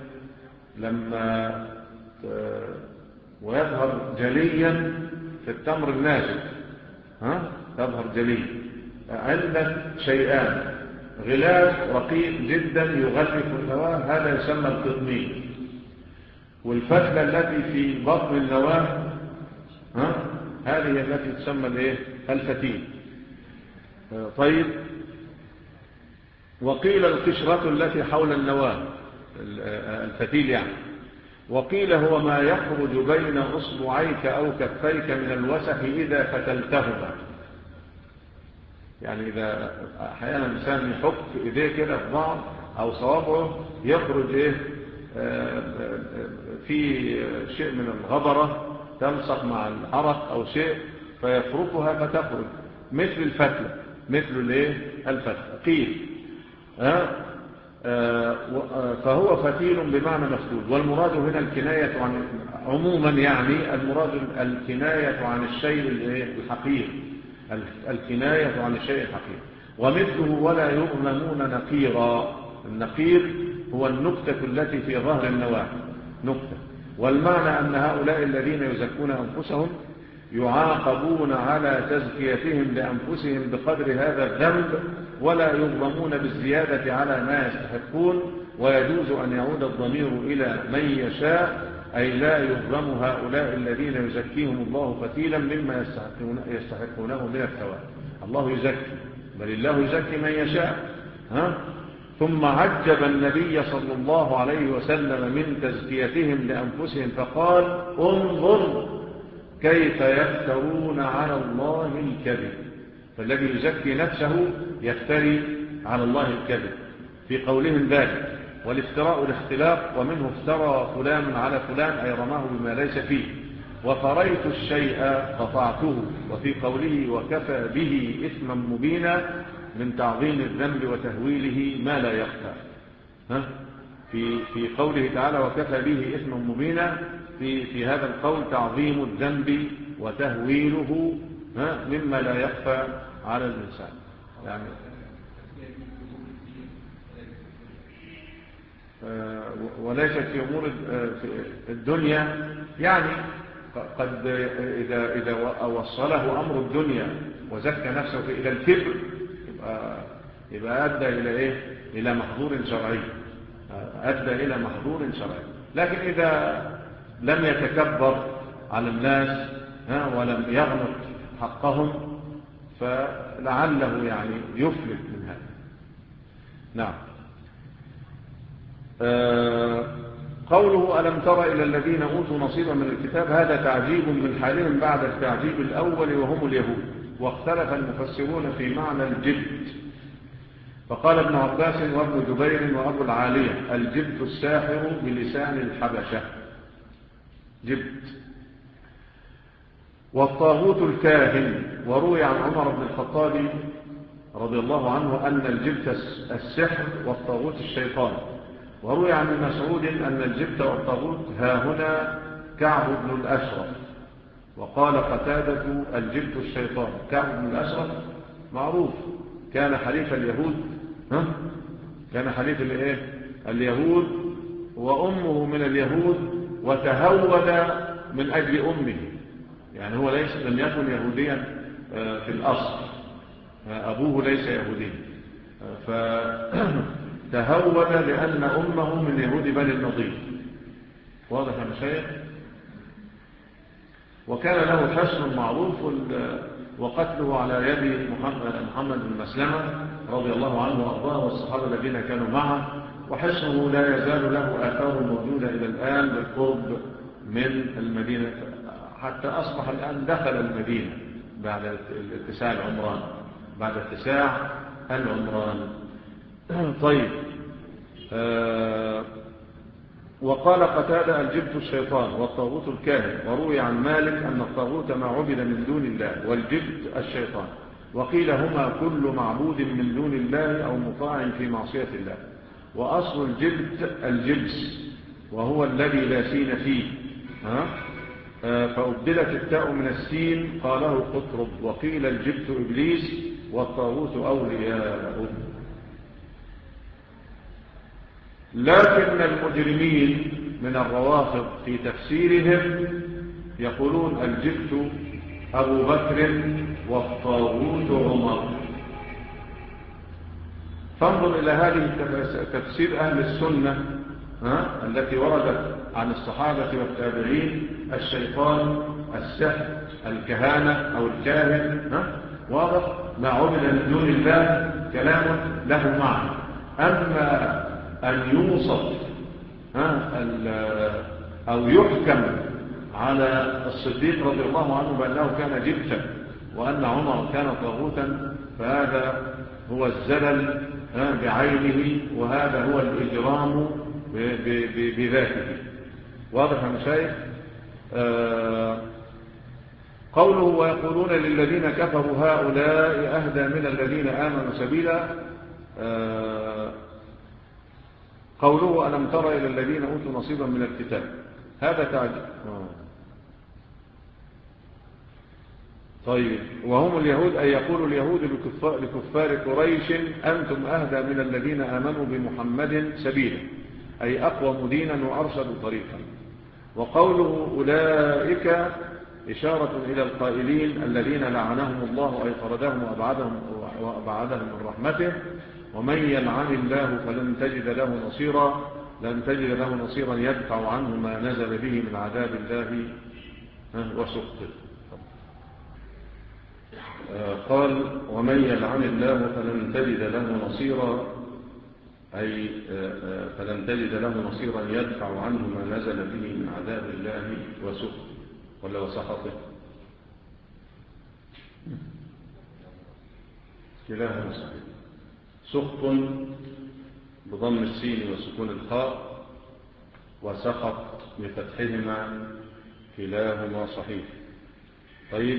لما ويظهر جليا في التمر الناشف ها تظهر جليا عندك شيئان غلاف رقيق جدا يغلف النواة هذا يسمى القطمين والفتلة التي في بطن النواة ها هذه التي تسمى الايه الفتيل. طيب وقيل القشرة التي حول النواة الفتيل يعني. وقيل هو ما يخرج بين أصبعيك أو كفيك من الوسخ إذا فتلتهما يعني إذا أحيانا الإنسان يحك إيديه كده في بعض أو صوابعه يخرج إيه في شيء من الغبرة تلصق مع العرق أو شيء فيفركها فتخرج مثل الفتلة، مثل الايه الفتلة قيل. فهو فتيل بمعنى مفتول، والمراد هنا الكناية عن عموما، يعني المراد الكناية عن الشيء الحقير، الكناية عن الشيء الحقير. ومثله ولا يؤلمون نقيرا، النقير هو النكتة التي في ظهر النواة نكتة. والمعنى أن هؤلاء الذين يزكون أنفسهم يعاقبون على تزكيتهم لأنفسهم بقدر هذا الذنب، ولا يظلمون بالزيادة على ما يستحقون. ويجوز أن يعود الضمير إلى من يشاء، أي لا يظلم هؤلاء الذين يزكيهم الله فتيلا مما يستحقونه من الثواب. الله يزكي، بل الله يزكي من يشاء. ها؟ ثم عجب النبي صلى الله عليه وسلم من تزكيتهم لأنفسهم فقال: انظر كيف يفترون على الله الكذب. فالذي يزكي نفسه يفتري على الله الكذب في قولهم ذلك. والافتراء الاختلاق، ومنه افترى فلان على فلان أي رماه بما ليس فيه. وفريت الشيء قطعته، وفي قوله وكفى به إثما مبينا من تعظيم الذنب وتهويله ما لا يخفى. ها؟ في في قوله تعالى وكفى به إثما مبينا، في في هذا القول تعظيم الذنب وتهويله ها مما لا يخفى على الإنسان. يعني وليست في أمور الدنيا، يعني قد إذا إذا وصله أمر الدنيا وزكى نفسه إلى الكبر يبقى يبقى أدى إلى إيه؟ إلى محظور شرعي، أدى إلى محظور شرعي. لكن إذا لم يتكبر على الناس ولم يغلط حقهم فلعله يعني يفلت من هذا. نعم. آه قوله ألم تر إلى الذين أوتوا نصيبا من الكتاب، هذا تعجيب من حالهم بعد التعجيب الأول وهم اليهود. واختلف المفسرون في معنى الجبت، فقال ابن عباس وابن جبير وأبو العالية: الجبت الساحر بلسان الحبشة، جبت. والطاغوت الكاهن. وروي عن عمر بن الخطاب رضي الله عنه أن الجبت السحر والطاغوت الشيطان. وروي عن مسعود أن الجبت والطاغوت ها هنا كعب بن الأشرف. وقال قتادة الجبت الشيطان. كعب بن الأشرف معروف، كان حليف اليهود، ها؟ كان حليف الايه اليهود، وأمه من اليهود، وتهود من أجل أمه، يعني هو ليس لم يكن يهوديا في الأصل، أبوه ليس يهوديا، فتهود لأن أمه من يهود بني النضير. واضح يا مشايخ؟ وكان له حسن معروف، وقتله على يد محمد بن مسلمة رضي الله عنه وأرضاه والصحابة الذين كانوا معه. وحسنه لا يزال له آثار موجودة إلى الآن بالقرب من المدينة، حتى أصبح الآن دخل المدينة بعد اتساع العمران، بعد اتساع العمران. طيب. آه وقال قتادة الجبت الشيطان والطاغوت الكاهن. وروي عن مالك أن الطاغوت ما عبد من دون الله والجبت الشيطان. وقيل هما كل معبود من دون الله أو مطاع في معصية الله. وأصل الجبت الجبس، وهو الذي لا سين فيه، ها؟ فأبدلت التاء من السين قاله القطرب. وقيل الجبت إبليس والطاغوت أولياءه. لكن المجرمين من الروافض في تفسيرهم يقولون الجبت أبو بكر والطاغوت عمر. فانظر إلى هذه تفسير أهل السنة ها؟ التي وردت عن الصحابة والتابعين: الشيطان، السحر، الكهانة أو الكاهن، ها؟ واضح؟ ما عبد من دون الله كلام له معنى. أما أن يوصف أو يحكم على الصديق رضي الله عنه بأنه كان جبتا وأن عمر كان طاغوتا، فهذا هو الزلل بعينه، وهذا هو الإجرام بذاته. واضح يا مشايخ؟ آه قوله ويقولون للذين كفروا هؤلاء أهدى من الذين آمنوا سبيلا. آه قوله ألم تر إلى الذين أوتوا نصيبا من الكتاب، هذا تعجب. آه. طيب وهم اليهود، أي يقول اليهود لكفار, لكفار قريش أنتم أهدى من الذين آمنوا بمحمد سبيلا، أي أقوم دينا وأرشد طريقا. وقوله أولئك إشارة إلى القائلين الذين لعنهم الله أي طردهم وأبعدهم, وأبعدهم من رحمته. ومن يلعن الله فلن تجد له نصيرا، لن تجد له نصيرا يدفع عنه ما نزل به من عذاب الله وسخطه. قال ومن يلعن الله فلن تجد له نصيرا، أي فلن تجد له نصيرا يدفع عنه ما نزل به من عذاب الله وسخطه ولا وسخطه، كلاهما صحيح. سخط بضم السين وسكون الخاء، وسخط بفتحهما، كلاهما صحيح. طيب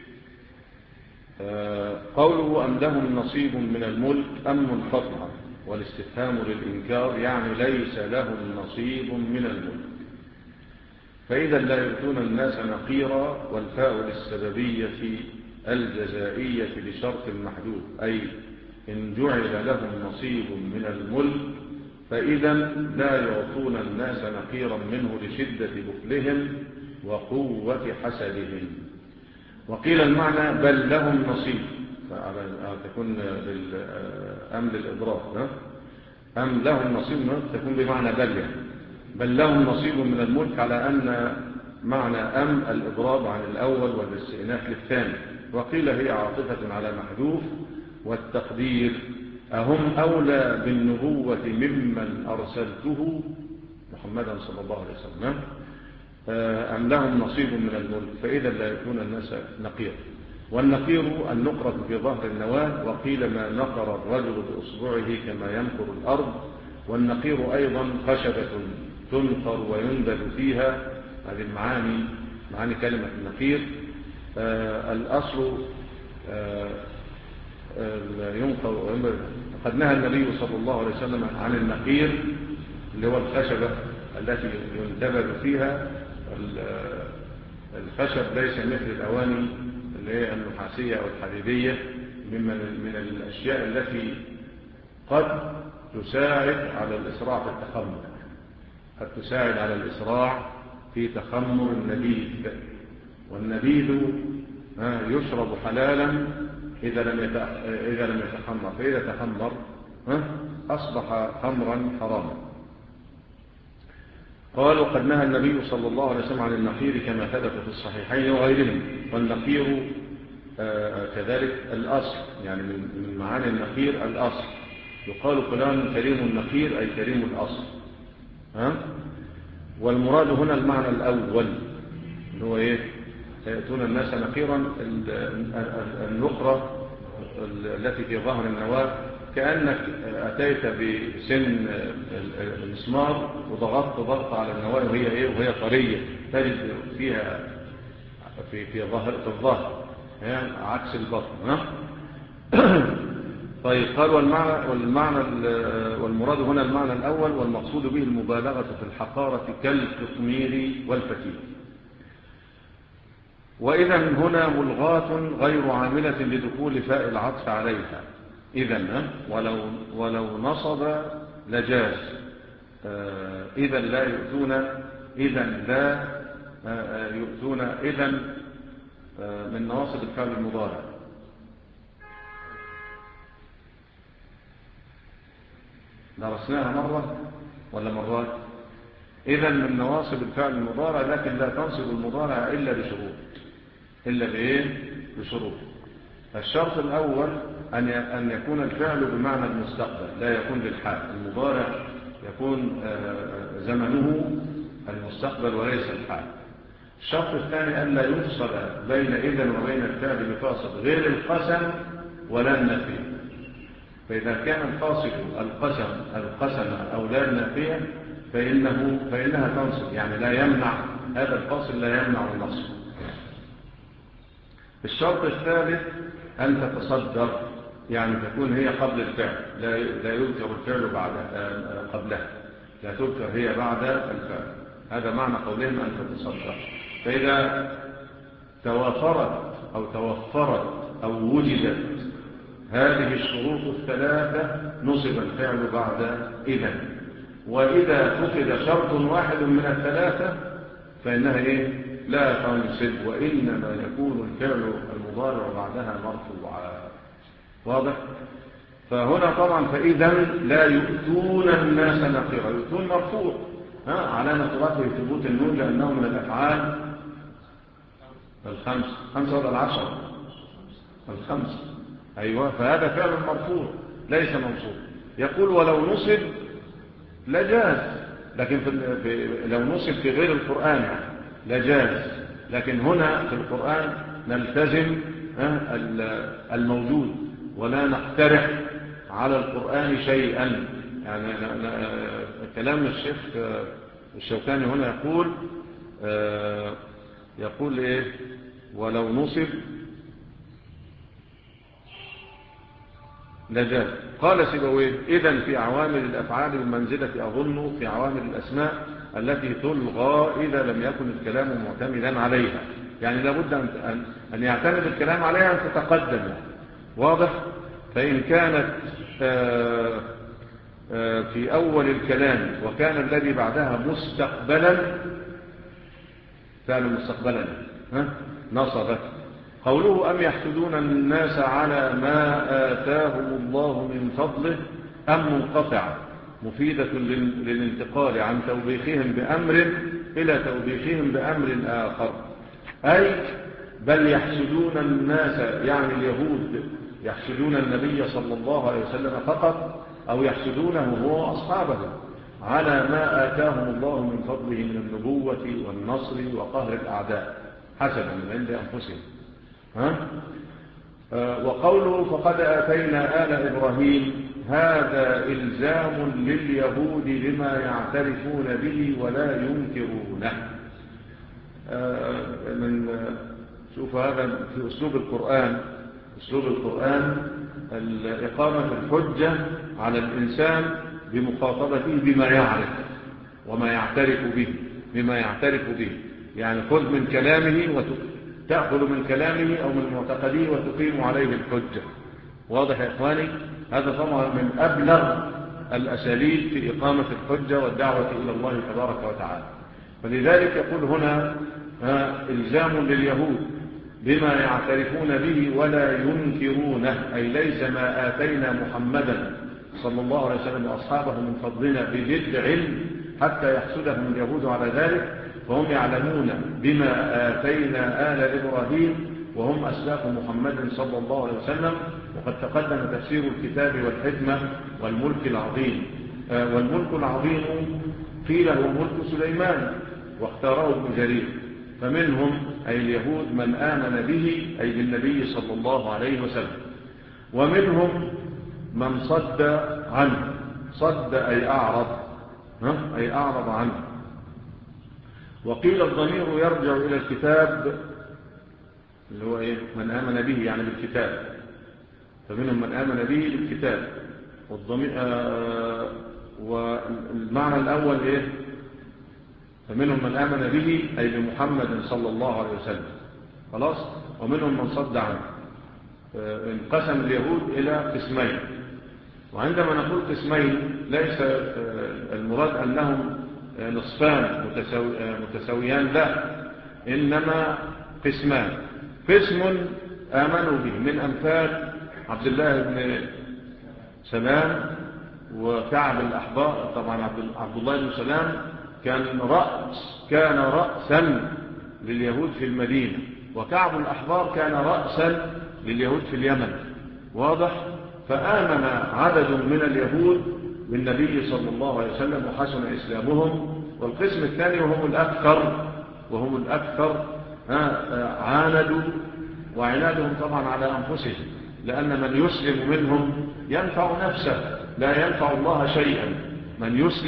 آه قوله أم لهم نصيب من الملك أم منقطعة، والاستفهام للإنكار يعني ليس لهم نصيب من الملك، فإذا لا يؤتون الناس نقيرا، والفاء للسببية الجزائية لشرط محدود، أي إن جعل لهم نصيب من الملك فإذا لا يعطون الناس نقيرا منه لشدة بخلهم وقوة حسدهم. وقيل المعنى بل لهم نصيب، تكون أم للإضراب، أم لهم نصيب تكون بمعنى بل يعني. بل لهم نصيب من الملك، على أن معنى أم الإضراب عن الأول والاستئناف للثاني. وقيل هي عاطفة على محذوف، والتقدير أهم أولى بالنبوة ممن أرسلته محمدا صلى الله عليه وسلم، أم لهم نصيب من الملك فإذا لا يكون الناس نقير. والنقير النقرة في ظهر النواة، وقيل ما نقر الرجل بأصبعه كما ينقر الأرض. والنقير أيضا خشبة تنقر ويندل فيها، هذه المعاني معاني كلمة النقير. آه الأصل آه ينقر ويندل. قد نهى النبي صلى الله عليه وسلم عن النقير اللي هو الخشبة التي يندبل فيها. الخشب ليس مثل الأواني اللي هي النحاسية أو الحديدية، ممن من الأشياء التي قد تساعد على الإسراع في التخمر، قد تساعد على الإسراع في تخمر النبيذ. والنبيذ يشرب حلالا إذا لم إذا لم يتخمر، فإذا تخمر أصبح خمرا حراما. قالوا قد نهى النبي صلى الله عليه وسلم عن النقير كما ثبت في الصحيحين وغيرهم. والنقير آه كذلك الأصل، يعني من معاني النقير الأصل. يقال فلان كريم النقير أي كريم الأصل. ها؟ والمراد هنا المعنى الأول اللي هو إيه؟ يأتون الناس نقيرا، النقرة التي في ظهر النواة، كأنك أتيت بسن المسمار وضغطت ضغط على النواة وهي إيه؟ وهي طرية، تجد فيها في في ظهر في الظهر يعني عكس البطن. ها؟ طيب قال والمعنى والمعنى والمراد هنا المعنى الأول، والمقصود به المبالغة في الحقارة كالقطمير والفتيل. وإذا هنا ملغاة غير عاملة لدخول فاء العطف عليها، إذن ولو ولو نصب لجاز. إذا لا يؤتون، إذا لا يؤتون، إذا من نواصب الفعل المضارع. درسناها مرة ولا مرات؟ إذا من نواصب الفعل المضارع، لكن لا تنصب المضارع إلا بشروط. إلا بإيه؟ بشروط. الشرط الأول أن أن يكون الفعل بمعنى المستقبل، لا يكون للحال. المضارع يكون زمنه المستقبل وليس الحال. الشرط الثاني أن لا يفصل بين إذن وبين الفعل بفاصل غير القسم ولا النفي. فإذا كان الفاصل القسم القسم أو لا النافية فإنه فإنها تنصب، يعني لا يمنع هذا الفاصل، لا يمنع النصب. الشرط الثالث أن تتصدر، يعني تكون هي قبل الفعل، لا لا يذكر الفعل بعد قبلها، لا تذكر هي بعد الفعل. هذا معنى قولهم أن تتصدر. فإذا توافرت أو توفرت أو وجدت هذه الشروط الثلاثة نصب الفعل بعد إذا. وإذا فقد شرط واحد من الثلاثة فإنها إيه؟ لا تنصب، وإنما يكون الفعل المضارع بعدها مرفوعا. واضح؟ فهنا طبعا فإذا لا يؤتون الناس نقيرا، يؤتون مرفوع علامة رفعه ثبوت النون لأنه من الأفعال الخمس، خمسة ولا العشر؟ الخمس. أيوة، فهذا فعل مرفوع ليس منصوب. يقول ولو نصب لجاز، لكن في لو نصب في غير القرآن لجاز، لكن هنا في القرآن نلتزم الموجود ولا نقترح على القرآن شيئا. يعني كلام الشيخ الشوكاني هنا يقول يقول إيه؟ ولو نصب لجاز. قال سيبويه إذن في عوامل الأفعال بمنزلة أظن في عوامل الأسماء التي تلغى إذا لم يكن الكلام معتمدا عليها، يعني لابد أن, أن يعتمد الكلام عليها أن تتقدم. واضح؟ فإن كانت آآ آآ في أول الكلام وكان الذي بعدها مستقبلا، كان مستقبلا نصبت. قوله أم يحسدون الناس على ما آتاهم الله من فضله أم منقطع مفيدة للانتقال عن توبيخهم بأمر إلى توبيخهم بأمر آخر، أي بل يحسدون الناس، يعني اليهود يحسدون النبي صلى الله عليه وسلم فقط، أو يحسدونه هو أصحابه على ما آتاهم الله من فضله من النبوة والنصر وقهر الأعداء حسدا من عند أنفسهم. ها؟ آه وقوله فقد آتينا آل إبراهيم هذا إلزام لليهود لما يعترفون به ولا ينكرونه. آه من شوف هذا في أسلوب القرآن، أسلوب القرآن إقامة الحجة على الإنسان بمخاطبته بما يعرف وما يعترف به، بما يعترف به، يعني خذ من كلامه وتأخذ من كلامه أو من معتقده وتقيم عليه الحجة. واضح يا إخواني؟ هذا طبعا من أبلغ الأساليب في إقامة الحجة والدعوة إلى الله تبارك وتعالى. فلذلك يقول هنا إلزام لليهود بما يعترفون به ولا ينكرونه، أي ليس ما آتينا محمدا صلى الله عليه وسلم وأصحابه من فضلنا بجد علم حتى يحسدهم اليهود على ذلك، فهم يعلمون بما آتينا آل إبراهيم وهم أسلاف محمد صلى الله عليه وسلم. وقد تقدم تفسير الكتاب والحكمة والملك العظيم. والملك العظيم قيل هو ملك سليمان واختاره ابن جرير. فمنهم أي اليهود من آمن به أي بالنبي صلى الله عليه وسلم، ومنهم من صد عنه. صد أي أعرض، أي أعرض عنه. وقيل الضمير يرجع إلى الكتاب اللي هو إيه؟ من آمن به يعني بالكتاب. فمنهم من آمن به بالكتاب. والضمير آه والمعنى الأول إيه؟ فمنهم من آمن به أي بمحمد صلى الله عليه وسلم. خلاص. ومنهم من صد عنه. آه انقسم اليهود إلى قسمين. وعندما نقول قسمين ليس آه المراد أنهم آه نصفان متساوي آه متساويان، لا، إنما قسمان. قسم آمنوا به من أمثال عبد الله بن سلام وكعب الأحبار. طبعا عبد الله بن سلام كان رأس كان رأسا لليهود في المدينة، وكعب الأحبار كان رأسا لليهود في اليمن. واضح؟ فآمن عدد من اليهود بالنبي صلى الله عليه وسلم وحسن إسلامهم. والقسم الثاني وهم الأكثر وهم الأكثر عاندوا، وعنادهم طبعا على أنفسهم، لأن من يسلم منهم ينفع نفسه لا ينفع الله شيئا. من يسلم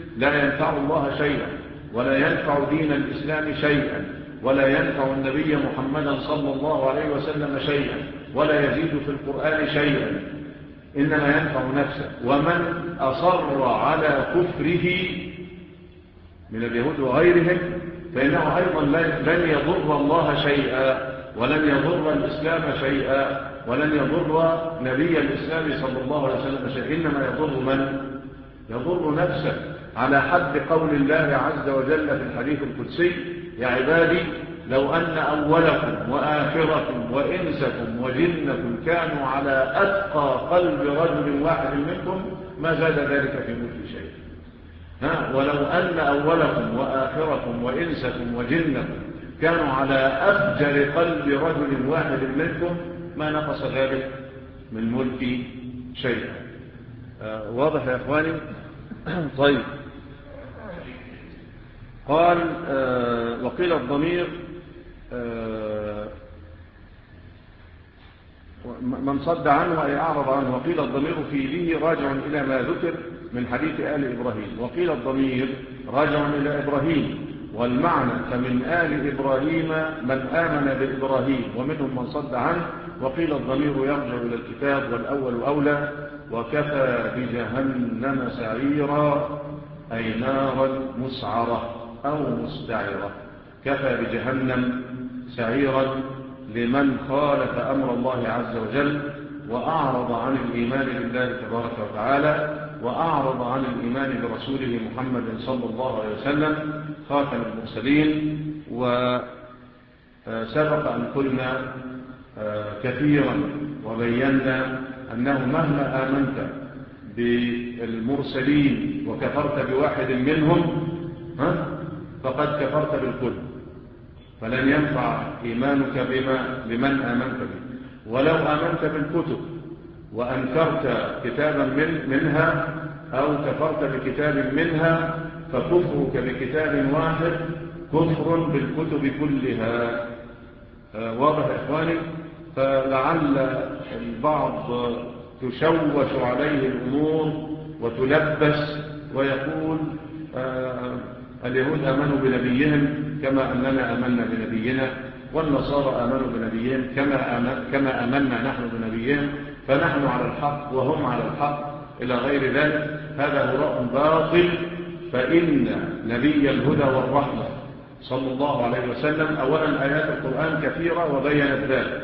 لا ينفع الله شيئا، ولا ينفع دين الإسلام شيئا، ولا ينفع النبي محمدا صلى الله عليه وسلم شيئا، ولا يزيد في القرآن شيئا، إنما ينفع نفسه. ومن أصر على كفره من اليهود وغيرهم فإنه أيضا لن يضر الله شيئا، ولن يضر الإسلام شيئا، ولن يضر نبي الإسلام صلى الله عليه وسلم شيئا، إنما يضر من؟ يضر نفسه، على حد قول الله عز وجل في الحديث القدسي: يا عبادي لو أن أولكم وآخركم وإنسكم وجنكم كانوا على أتقى قلب رجل واحد منكم ما زاد ذلك في ملك شيء. ها ولو أن أولكم وآخركم وإنسكم وجنكم كانوا على أفجر قلب رجل واحد منكم ما نقص ذلك من ملك شيئا. آه واضح يا أخواني؟ طيب. قال آه وقيل الضمير آه من صد عنه أي أعرض عنه، وقيل الضمير في ذيه راجع إلى ما ذكر من حديث آل إبراهيم، وقيل الضمير راجع إلى إبراهيم، والمعنى فمن آل إبراهيم من آمن بإبراهيم ومنهم من صد عنه، وقيل الضمير يرجع إلى الكتاب والأول أولى. وكفى بجهنم سعيرا أي نارا مسعرة أو مستعرة. كفى بجهنم سعيرا لمن خالف أمر الله عز وجل وأعرض عن الإيمان بالله تبارك وتعالى، وأعرض عن الإيمان برسوله محمد صلى الله عليه وسلم خاتم المرسلين. وسبق أن قلنا كثيرا وبينا أنه مهما آمنت بالمرسلين وكفرت بواحد منهم فقد كفرت بالكل، فلن ينفع إيمانك بما بمن آمنت به. ولو آمنت بالكتب وأنكرت كتابا من منها أو كفرت بكتاب منها فكفرك بكتاب واحد كفر بالكتب كلها. آه واضح يا إخواني؟ فلعل البعض تشوش عليه الأمور وتلبس ويقول آه اليهود آمنوا بنبيهم كما أننا آمنا بنبينا، والنصارى آمنوا بنبيهم كما آمن كما آمنا نحن بنبيهم، فنحن على الحق وهم على الحق إلى غير ذلك. هذا هراء باطل. فإن نبي الهدى والرحمة صلى الله عليه وسلم أولا آيات القرآن كثيرة وبينت ذلك.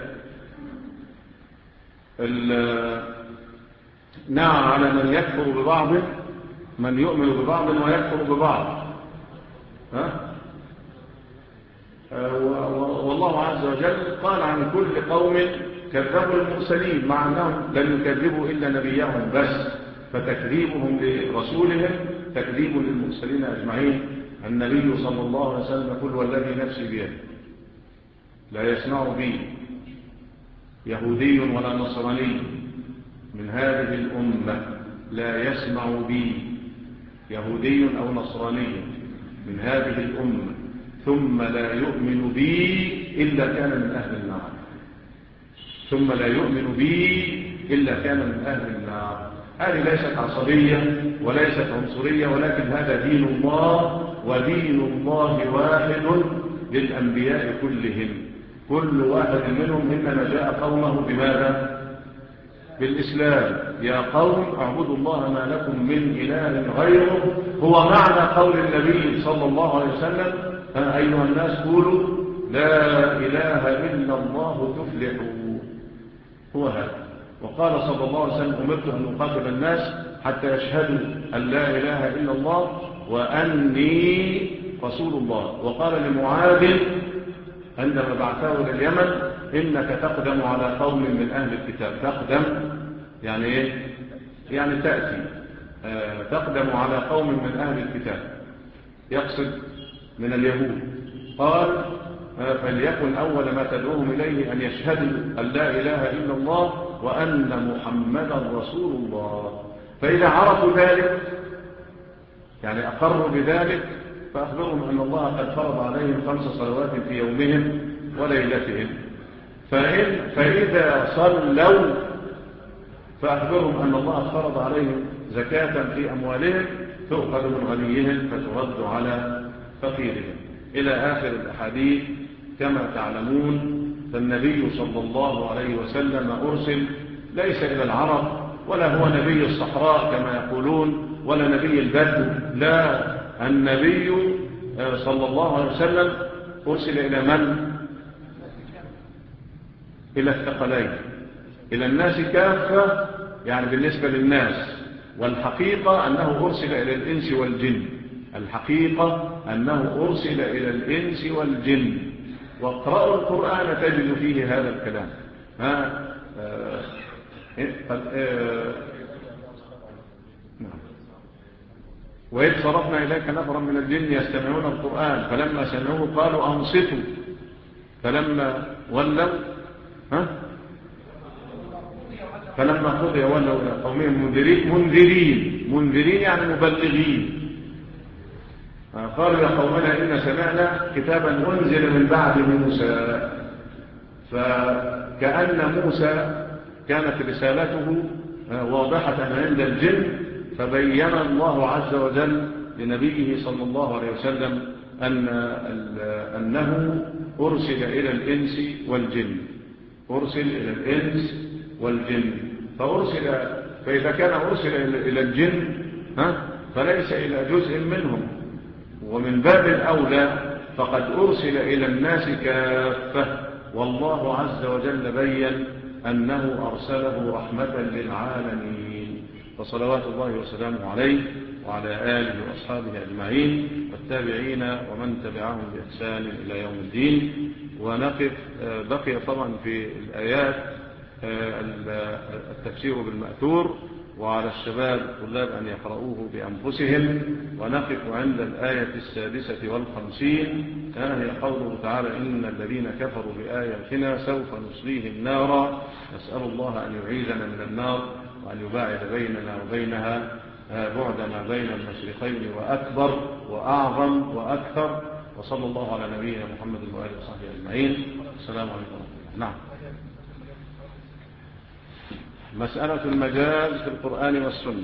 نعى على من يكفر ببعض، من يؤمن ببعض ويكفر ببعض. ها؟ والله عز وجل قال عن كل قوم كذبوا المرسلين، مع أنهم لم يكذبوا إلا نبيهم بس، فتكذيبهم لرسولهم تكذيب للمرسلين أجمعين. النبي صلى الله عليه وسلم يقول: والذي نفسي بيده لا يسمع بي يهودي ولا نصراني من هذه الأمة، لا يسمع بي يهودي أو نصراني من هذه الأمة ثم لا يؤمن بي إلا كان من أهل النار، ثم لا يؤمن بي إلا كان من أهل النار. هذه ليست عصبية وليست عنصرية، ولكن هذا دين الله، ودين الله واحد للأنبياء كلهم. كل واحد منهم إنما جاء قومه بماذا؟ بالإسلام. يا قوم اعبدوا الله ما لكم من إله غيره، هو معنى قول النبي صلى الله عليه وسلم: أيها الناس قولوا لا إله إلا الله تفلحوا. هو هذا. وقال صلى الله عليه وسلم: أمرت أن أقاتل الناس حتى يشهدوا أن لا إله إلا الله وأني رسول الله. وقال لمعاذ عندما بعثه إلى اليمن: إنك تقدم على قوم من أهل الكتاب. تقدم يعني إيه؟ يعني تأتي. آه تقدم على قوم من أهل الكتاب، يقصد من اليهود. قال: آه فليكن أول ما تدعوهم إليه أن يشهدوا أن لا إله إلا الله وأن محمدا رسول الله. فإذا عرفوا ذلك يعني أقروا بذلك فأخبرهم أن الله قد فرض عليهم خمس صلوات في يومهم وليلتهم. فإن فإذا صلوا فأخبرهم أن الله فرض عليهم زكاة في أموالهم تؤخذ من غنيهم فترد على فقيرهم إلى آخر الأحاديث. كما تعلمون فالنبي صلى الله عليه وسلم أرسل ليس إلى العرب، ولا هو نبي الصحراء كما يقولون، ولا نبي البدو، لا، النبي صلى الله عليه وسلم أرسل إلى من؟ إلى الثقلين، إلى الناس كافة، يعني بالنسبة للناس، والحقيقة أنه أرسل إلى الإنس والجن، الحقيقة أنه أرسل إلى الإنس والجن. واقرأوا القرآن تجد فيه هذا الكلام. ها آه قد آه نعم. وإذ صرفنا إليك نفرا من الجن يستمعون القرآن فلما سمعوه قالوا أنصتوا فلما ولوا ها فلما قضي ولوا إلى قومهم منذرين منذرين منذرين يعني مبلغين. قالوا يا قومنا إن سمعنا كتابا أنزل من بعد موسى، فكأن موسى كانت رسالته واضحة عند الجن، فبين الله عز وجل لنبيه صلى الله عليه وسلم أن أنه أرسل إلى الإنس والجن، أرسل إلى الإنس والجن. فأرسل فإذا كان أرسل إلى الجن ها فليس إلى جزء منهم، ومن باب الأولى فقد أرسل إلى الناس كافة، والله عز وجل بين أنه أرسله رحمة للعالمين. فصلوات الله وسلامه عليه وعلى آله وأصحابه أجمعين والتابعين ومن تبعهم بإحسان إلى يوم الدين. ونقف بقي طبعا في الآيات التفسير بالمأثور، وعلى الشباب الطلاب أن يقرؤوه بأنفسهم. ونقف عند الآية السادسة والخمسين، هي قوله تعالى إن الذين كفروا بآياتنا سوف نصليهم نارا نسأل الله أن يعيذنا من النار وأن يباعد بيننا وبينها بعد ما بين المشرقين وأكبر وأعظم وأكثر. وصلى الله على نبينا محمد وآله وصحبه أجمعين. السلام عليكم ورحمة الله. نعم. مسألة المجاز في القرآن والسنة.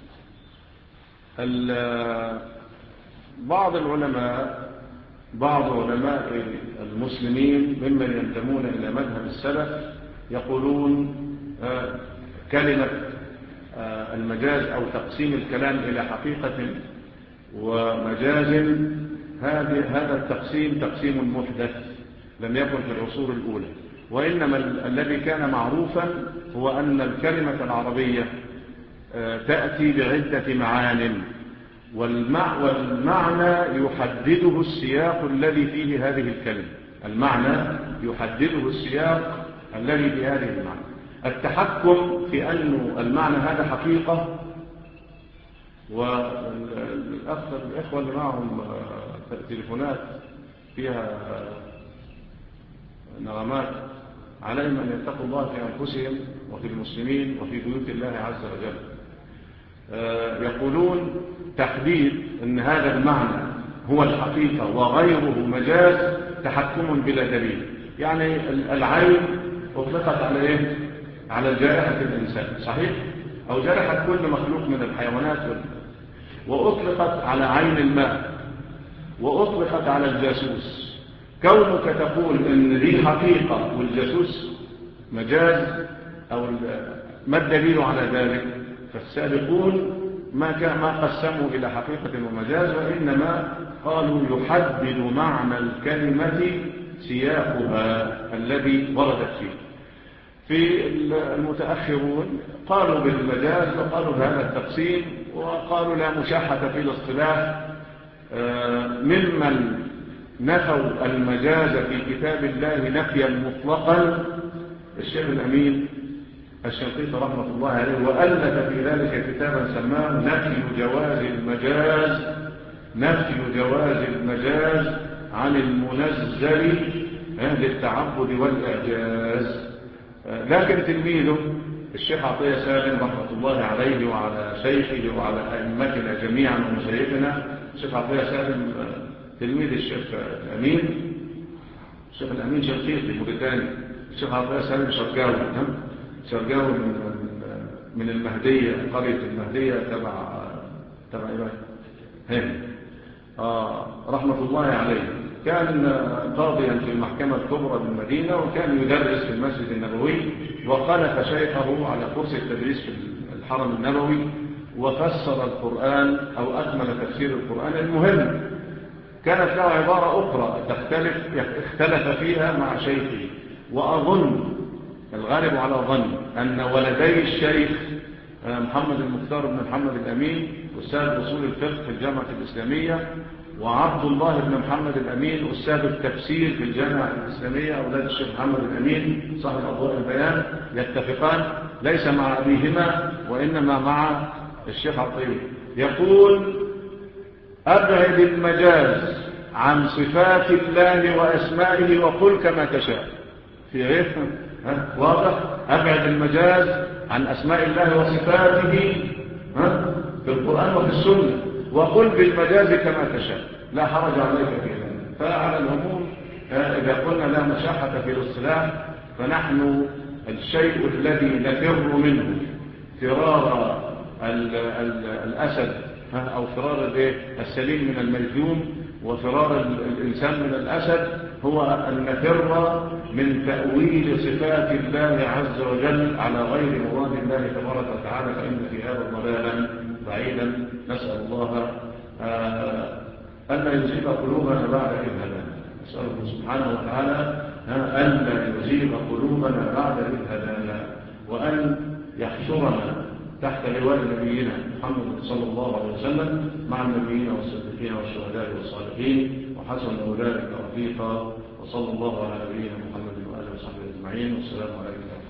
بعض العلماء بعض علماء المسلمين ممن ينتمون إلى مذهب السلف يقولون كلمة المجاز أو تقسيم الكلام إلى حقيقة ومجاز، هذا التقسيم تقسيم محدث لم يكن في العصور الأولى، وإنما الذي كان معروفا هو أن الكلمة العربية تأتي بعدة معان، والمعنى يحدده السياق الذي فيه هذه الكلمة، المعنى يحدده السياق الذي في هذه المعنى. التحكم في أن المعنى هذا حقيقة، والأخ الإخوة اللي معهم تليفونات فيها نغمات عليهم أن يتقوا الله في أنفسهم وفي المسلمين وفي بيوت الله عز وجل. يقولون تحديد أن هذا المعنى هو الحقيقة وغيره مجاز تحكم بلا دليل. يعني العين أطلقت على إيه؟ على جارحة الإنسان، صحيح؟ أو جارحة كل مخلوق من الحيوانات، وأطلقت على عين الماء، وأطلقت على الجاسوس. كونك تقول ان دي حقيقة والجاسوس مجاز او ما الدليل على ذلك؟ فالسابقون ما كان ما قسموا الى حقيقة ومجاز، وانما قالوا يحدد معنى الكلمة سياقها الذي وردت فيه. في المتأخرون قالوا بالمجاز وقالوا هذا التقسيم، وقالوا لا مشاحة في الاصطلاح. ممن نفوا المجاز في كتاب الله نفيا مطلقا الشيخ الأمين الشنقيطي رحمة الله عليه، وألف في ذلك كتابا سماه نفي جواز المجاز نفي جواز المجاز عن المنزل للتعبد والإعجاز. لكن تلميذه الشيخ عطية سالم رحمة الله عليه وعلى شيخه وعلى أئمتنا جميعا ومشايخنا، الشيخ عطية سالم تلميذ الشيخ الأمين، الشيخ الأمين شنقيطي موريتاني، الشيخ عطية سالم شرقاوي شرقاوي من من المهدية، قرية المهدية تبع تبع هنا آه رحمة الله عليه، كان قاضيا في المحكمة الكبرى بالمدينة، وكان يدرس في المسجد النبوي، وخلف شيخه على كرسي التدريس في الحرم النبوي، وفسر القرآن أو أكمل تفسير القرآن. المهم كانت له عبارة أخرى تختلف اختلف فيها مع شيخه، وأظن الغالب على ظن أن ولدي الشيخ محمد المختار بن محمد الأمين أستاذ أصول الفقه في الجامعة الإسلامية، وعبد الله بن محمد الأمين أستاذ التفسير في الجامعة الإسلامية، أولاد الشيخ محمد الأمين صاحب أضواء البيان، يتفقان ليس مع أبيهما وإنما مع الشيخ عطية. يقول: أبعد المجاز عن صفات الله وأسمائه وقل كما تشاء. في غير واضح؟ أبعد المجاز عن أسماء الله وصفاته في القرآن وفي السنة، وقل بالمجاز كما تشاء، لا حرج عليك في ذلك. فعلى العموم إذا قلنا لا مشاحة في الاصطلاح، فنحن الشيء الذي نفر منه فرار ال ال الأسد أو فرار السليم من المجذوم، وفرار الإنسان من الأسد هو أن نفر من تأويل صفات الله عز وجل على غير مراد الله تبارك وتعالى، فإن في هذا ضلالا بعيدا. نسأل الله أن لا يزيغ قلوبنا بعد إذ هدانا، نسأله سبحانه وتعالى أن لا يزيغ قلوبنا بعد إذ هدانا، وأن يحشرنا تحت لواء نبينا محمد صلى الله عليه وسلم مع النبيين والصديقين والشهداء والصالحين، وحسن أولئك رفيقا. وصلى الله على نبينا محمد وآله وصحبه أجمعين، والسلام عليكم.